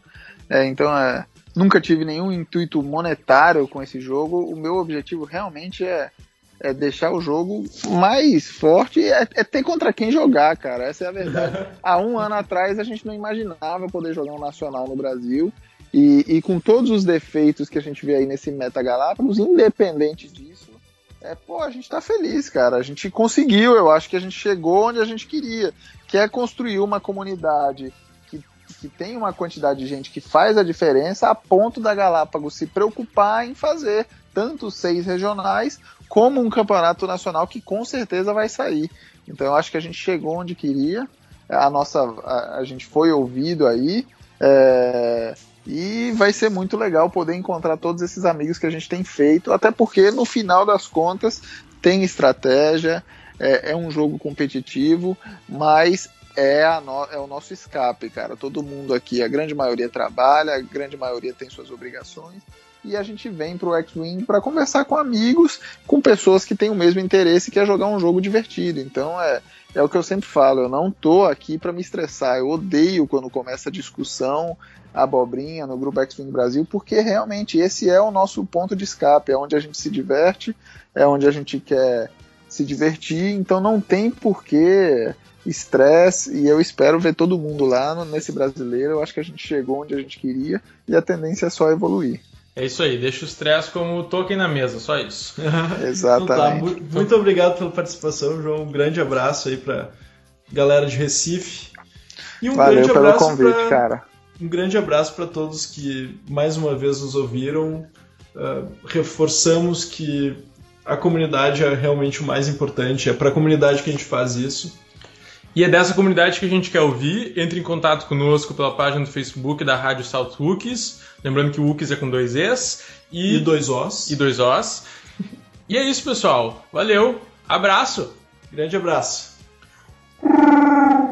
nunca tive nenhum intuito monetário com esse jogo. O meu objetivo realmente é deixar o jogo mais forte, é ter contra quem jogar, cara. Essa é a verdade. Há um ano atrás a gente não imaginava poder jogar um nacional no Brasil, e com todos os defeitos que a gente vê aí nesse Meta Galápagos, independente disso, a gente tá feliz, cara. A gente conseguiu, eu acho que a gente chegou onde a gente queria, que é construir uma comunidade que tem uma quantidade de gente que faz a diferença, a ponto da Galápagos se preocupar em fazer tanto 6 regionais como um campeonato nacional que com certeza vai sair. Então eu acho que a gente chegou onde queria, a gente foi ouvido aí, e vai ser muito legal poder encontrar todos esses amigos que a gente tem feito, até porque no final das contas tem estratégia, é um jogo competitivo, mas é o nosso escape, cara. Todo mundo aqui, a grande maioria trabalha, a grande maioria tem suas obrigações, e a gente vem pro X-Wing para conversar com amigos, com pessoas que têm o mesmo interesse, que é jogar um jogo divertido. Então é o que eu sempre falo, eu não tô aqui para me estressar, eu odeio quando começa a discussão, abobrinha no grupo X-Wing Brasil, porque realmente esse é o nosso ponto de escape, é onde a gente se diverte, é onde a gente quer se divertir, então não tem porquê estresse, e eu espero ver todo mundo lá nesse brasileiro. Eu acho que a gente chegou onde a gente queria e a tendência é só evoluir. É isso aí, deixa o estresse como token na mesa, só isso. Exatamente. Então tá, muito obrigado pela participação, João. Um grande abraço aí pra galera de Recife. E Valeu pelo convite, cara. Um grande abraço para todos que mais uma vez nos ouviram. Reforçamos que a comunidade é realmente o mais importante, é pra comunidade que a gente faz isso. E é dessa comunidade que a gente quer ouvir. Entre em contato conosco pela página do Facebook da Rádio South Hooks. Lembrando que o Hooks é com 2 Es. E 2 Os. E 2 Os. E é isso, pessoal. Valeu. Abraço. Grande abraço.